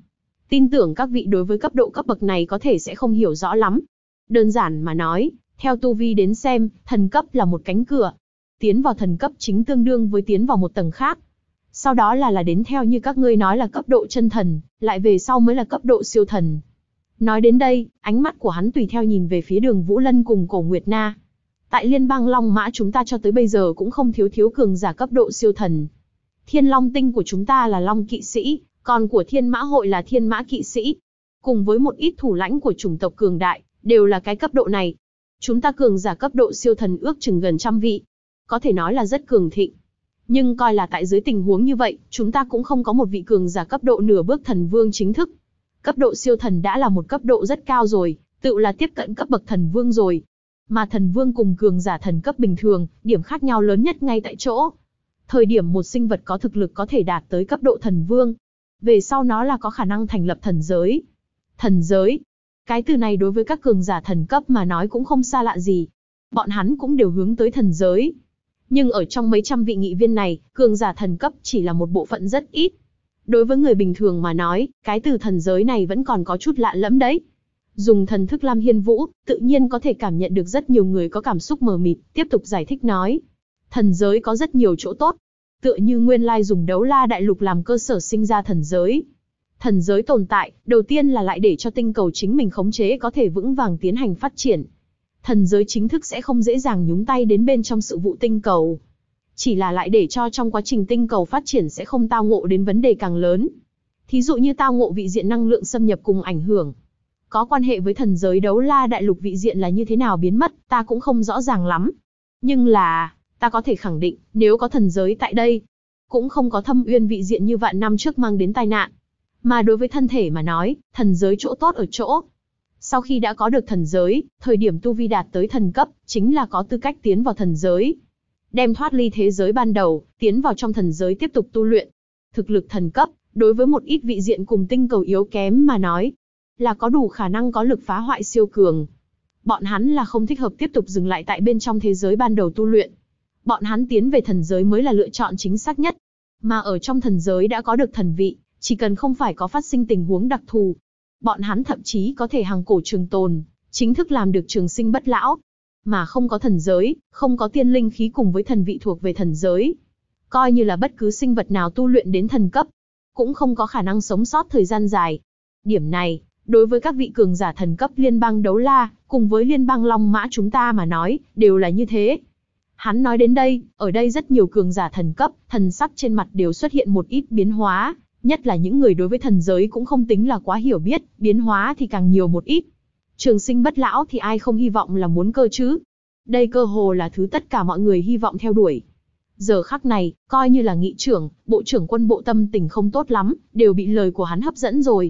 Tin tưởng các vị đối với cấp độ cấp bậc này có thể sẽ không hiểu rõ lắm. Đơn giản mà nói, theo tu vi đến xem, thần cấp là một cánh cửa. Tiến vào thần cấp chính tương đương với tiến vào một tầng khác. Sau đó là đến theo như các ngươi nói là cấp độ chân thần, lại về sau mới là cấp độ siêu thần. Nói đến đây, ánh mắt của hắn tùy theo nhìn về phía Đường Vũ Lân cùng Cổ Nguyệt Na. Tại Liên bang Long Mã chúng ta cho tới bây giờ cũng không thiếu cường giả cấp độ siêu thần. Thiên Long tinh của chúng ta là Long kỵ sĩ, còn của Thiên Mã hội là Thiên Mã kỵ sĩ. Cùng với một ít thủ lãnh của chủng tộc cường đại, đều là cái cấp độ này. Chúng ta cường giả cấp độ siêu thần ước chừng gần 100 vị. Có thể nói là rất cường thịnh. Nhưng coi là tại dưới tình huống như vậy, chúng ta cũng không có một vị cường giả cấp độ nửa bước thần vương chính thức. Cấp độ siêu thần đã là một cấp độ rất cao rồi, tự là tiếp cận cấp bậc thần vương rồi. Mà thần vương cùng cường giả thần cấp bình thường, điểm khác nhau lớn nhất ngay tại chỗ. Thời điểm một sinh vật có thực lực có thể đạt tới cấp độ thần vương, về sau nó là có khả năng thành lập thần giới. Thần giới. Cái từ này đối với các cường giả thần cấp mà nói cũng không xa lạ gì. Bọn hắn cũng đều hướng tới thần giới. Nhưng ở trong mấy trăm vị nghị viên này, cường giả thần cấp chỉ là một bộ phận rất ít. Đối với người bình thường mà nói, cái từ thần giới này vẫn còn có chút lạ lẫm đấy. Dùng thần thức Lam Hiên Vũ, tự nhiên có thể cảm nhận được rất nhiều người có cảm xúc mờ mịt, tiếp tục giải thích nói. Thần giới có rất nhiều chỗ tốt. Tựa như nguyên lai dùng Đấu La Đại Lục làm cơ sở sinh ra thần giới. Thần giới tồn tại, đầu tiên là lại để cho tinh cầu chính mình khống chế có thể vững vàng tiến hành phát triển. Thần giới chính thức sẽ không dễ dàng nhúng tay đến bên trong sự vụ tinh cầu. Chỉ là lại để cho trong quá trình tinh cầu phát triển sẽ không tao ngộ đến vấn đề càng lớn. Thí dụ như tao ngộ vị diện năng lượng xâm nhập cùng ảnh hưởng. Có quan hệ với thần giới Đấu La Đại Lục vị diện là như thế nào biến mất, ta cũng không rõ ràng lắm. Nhưng là, ta có thể khẳng định, nếu có thần giới tại đây, cũng không có Thâm Uyên vị diện như vạn năm trước mang đến tai nạn. Mà đối với thân thể mà nói, thần giới chỗ tốt ở chỗ. Sau khi đã có được thần giới, thời điểm tu vi đạt tới thần cấp, chính là có tư cách tiến vào thần giới. Đem thoát ly thế giới ban đầu, tiến vào trong thần giới tiếp tục tu luyện. Thực lực thần cấp, đối với một ít vị diện cùng tinh cầu yếu kém mà nói, là có đủ khả năng có lực phá hoại siêu cường. Bọn hắn là không thích hợp tiếp tục dừng lại tại bên trong thế giới ban đầu tu luyện. Bọn hắn tiến về thần giới mới là lựa chọn chính xác nhất. Mà ở trong thần giới đã có được thần vị, chỉ cần không phải có phát sinh tình huống đặc thù. Bọn hắn thậm chí có thể hằng cổ trường tồn, chính thức làm được trường sinh bất lão. Mà không có thần giới, không có tiên linh khí cùng với thần vị thuộc về thần giới. Coi như là bất cứ sinh vật nào tu luyện đến thần cấp, cũng không có khả năng sống sót thời gian dài. Điểm này, đối với các vị cường giả thần cấp liên bang Đấu La, cùng với liên bang Long Mã chúng ta mà nói, đều là như thế. Hắn nói đến đây, ở đây rất nhiều cường giả thần cấp, thần sắc trên mặt đều xuất hiện một ít biến hóa, nhất là những người đối với thần giới cũng không tính là quá hiểu biết, biến hóa thì càng nhiều một ít. Trường sinh bất lão thì ai không hy vọng là muốn cơ chứ? Đây cơ hồ là thứ tất cả mọi người hy vọng theo đuổi. Giờ khắc này, coi như là nghị trưởng, bộ trưởng quân bộ tâm tình không tốt lắm, đều bị lời của hắn hấp dẫn rồi.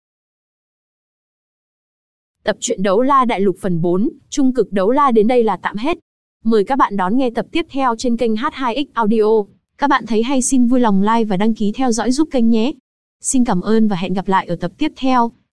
Tập truyện Đấu La Đại Lục phần 4, Trung cực Đấu La đến đây là tạm hết. Mời các bạn đón nghe tập tiếp theo trên kênh H2X Audio. Các bạn thấy hay xin vui lòng like và đăng ký theo dõi giúp kênh nhé. Xin cảm ơn và hẹn gặp lại ở tập tiếp theo.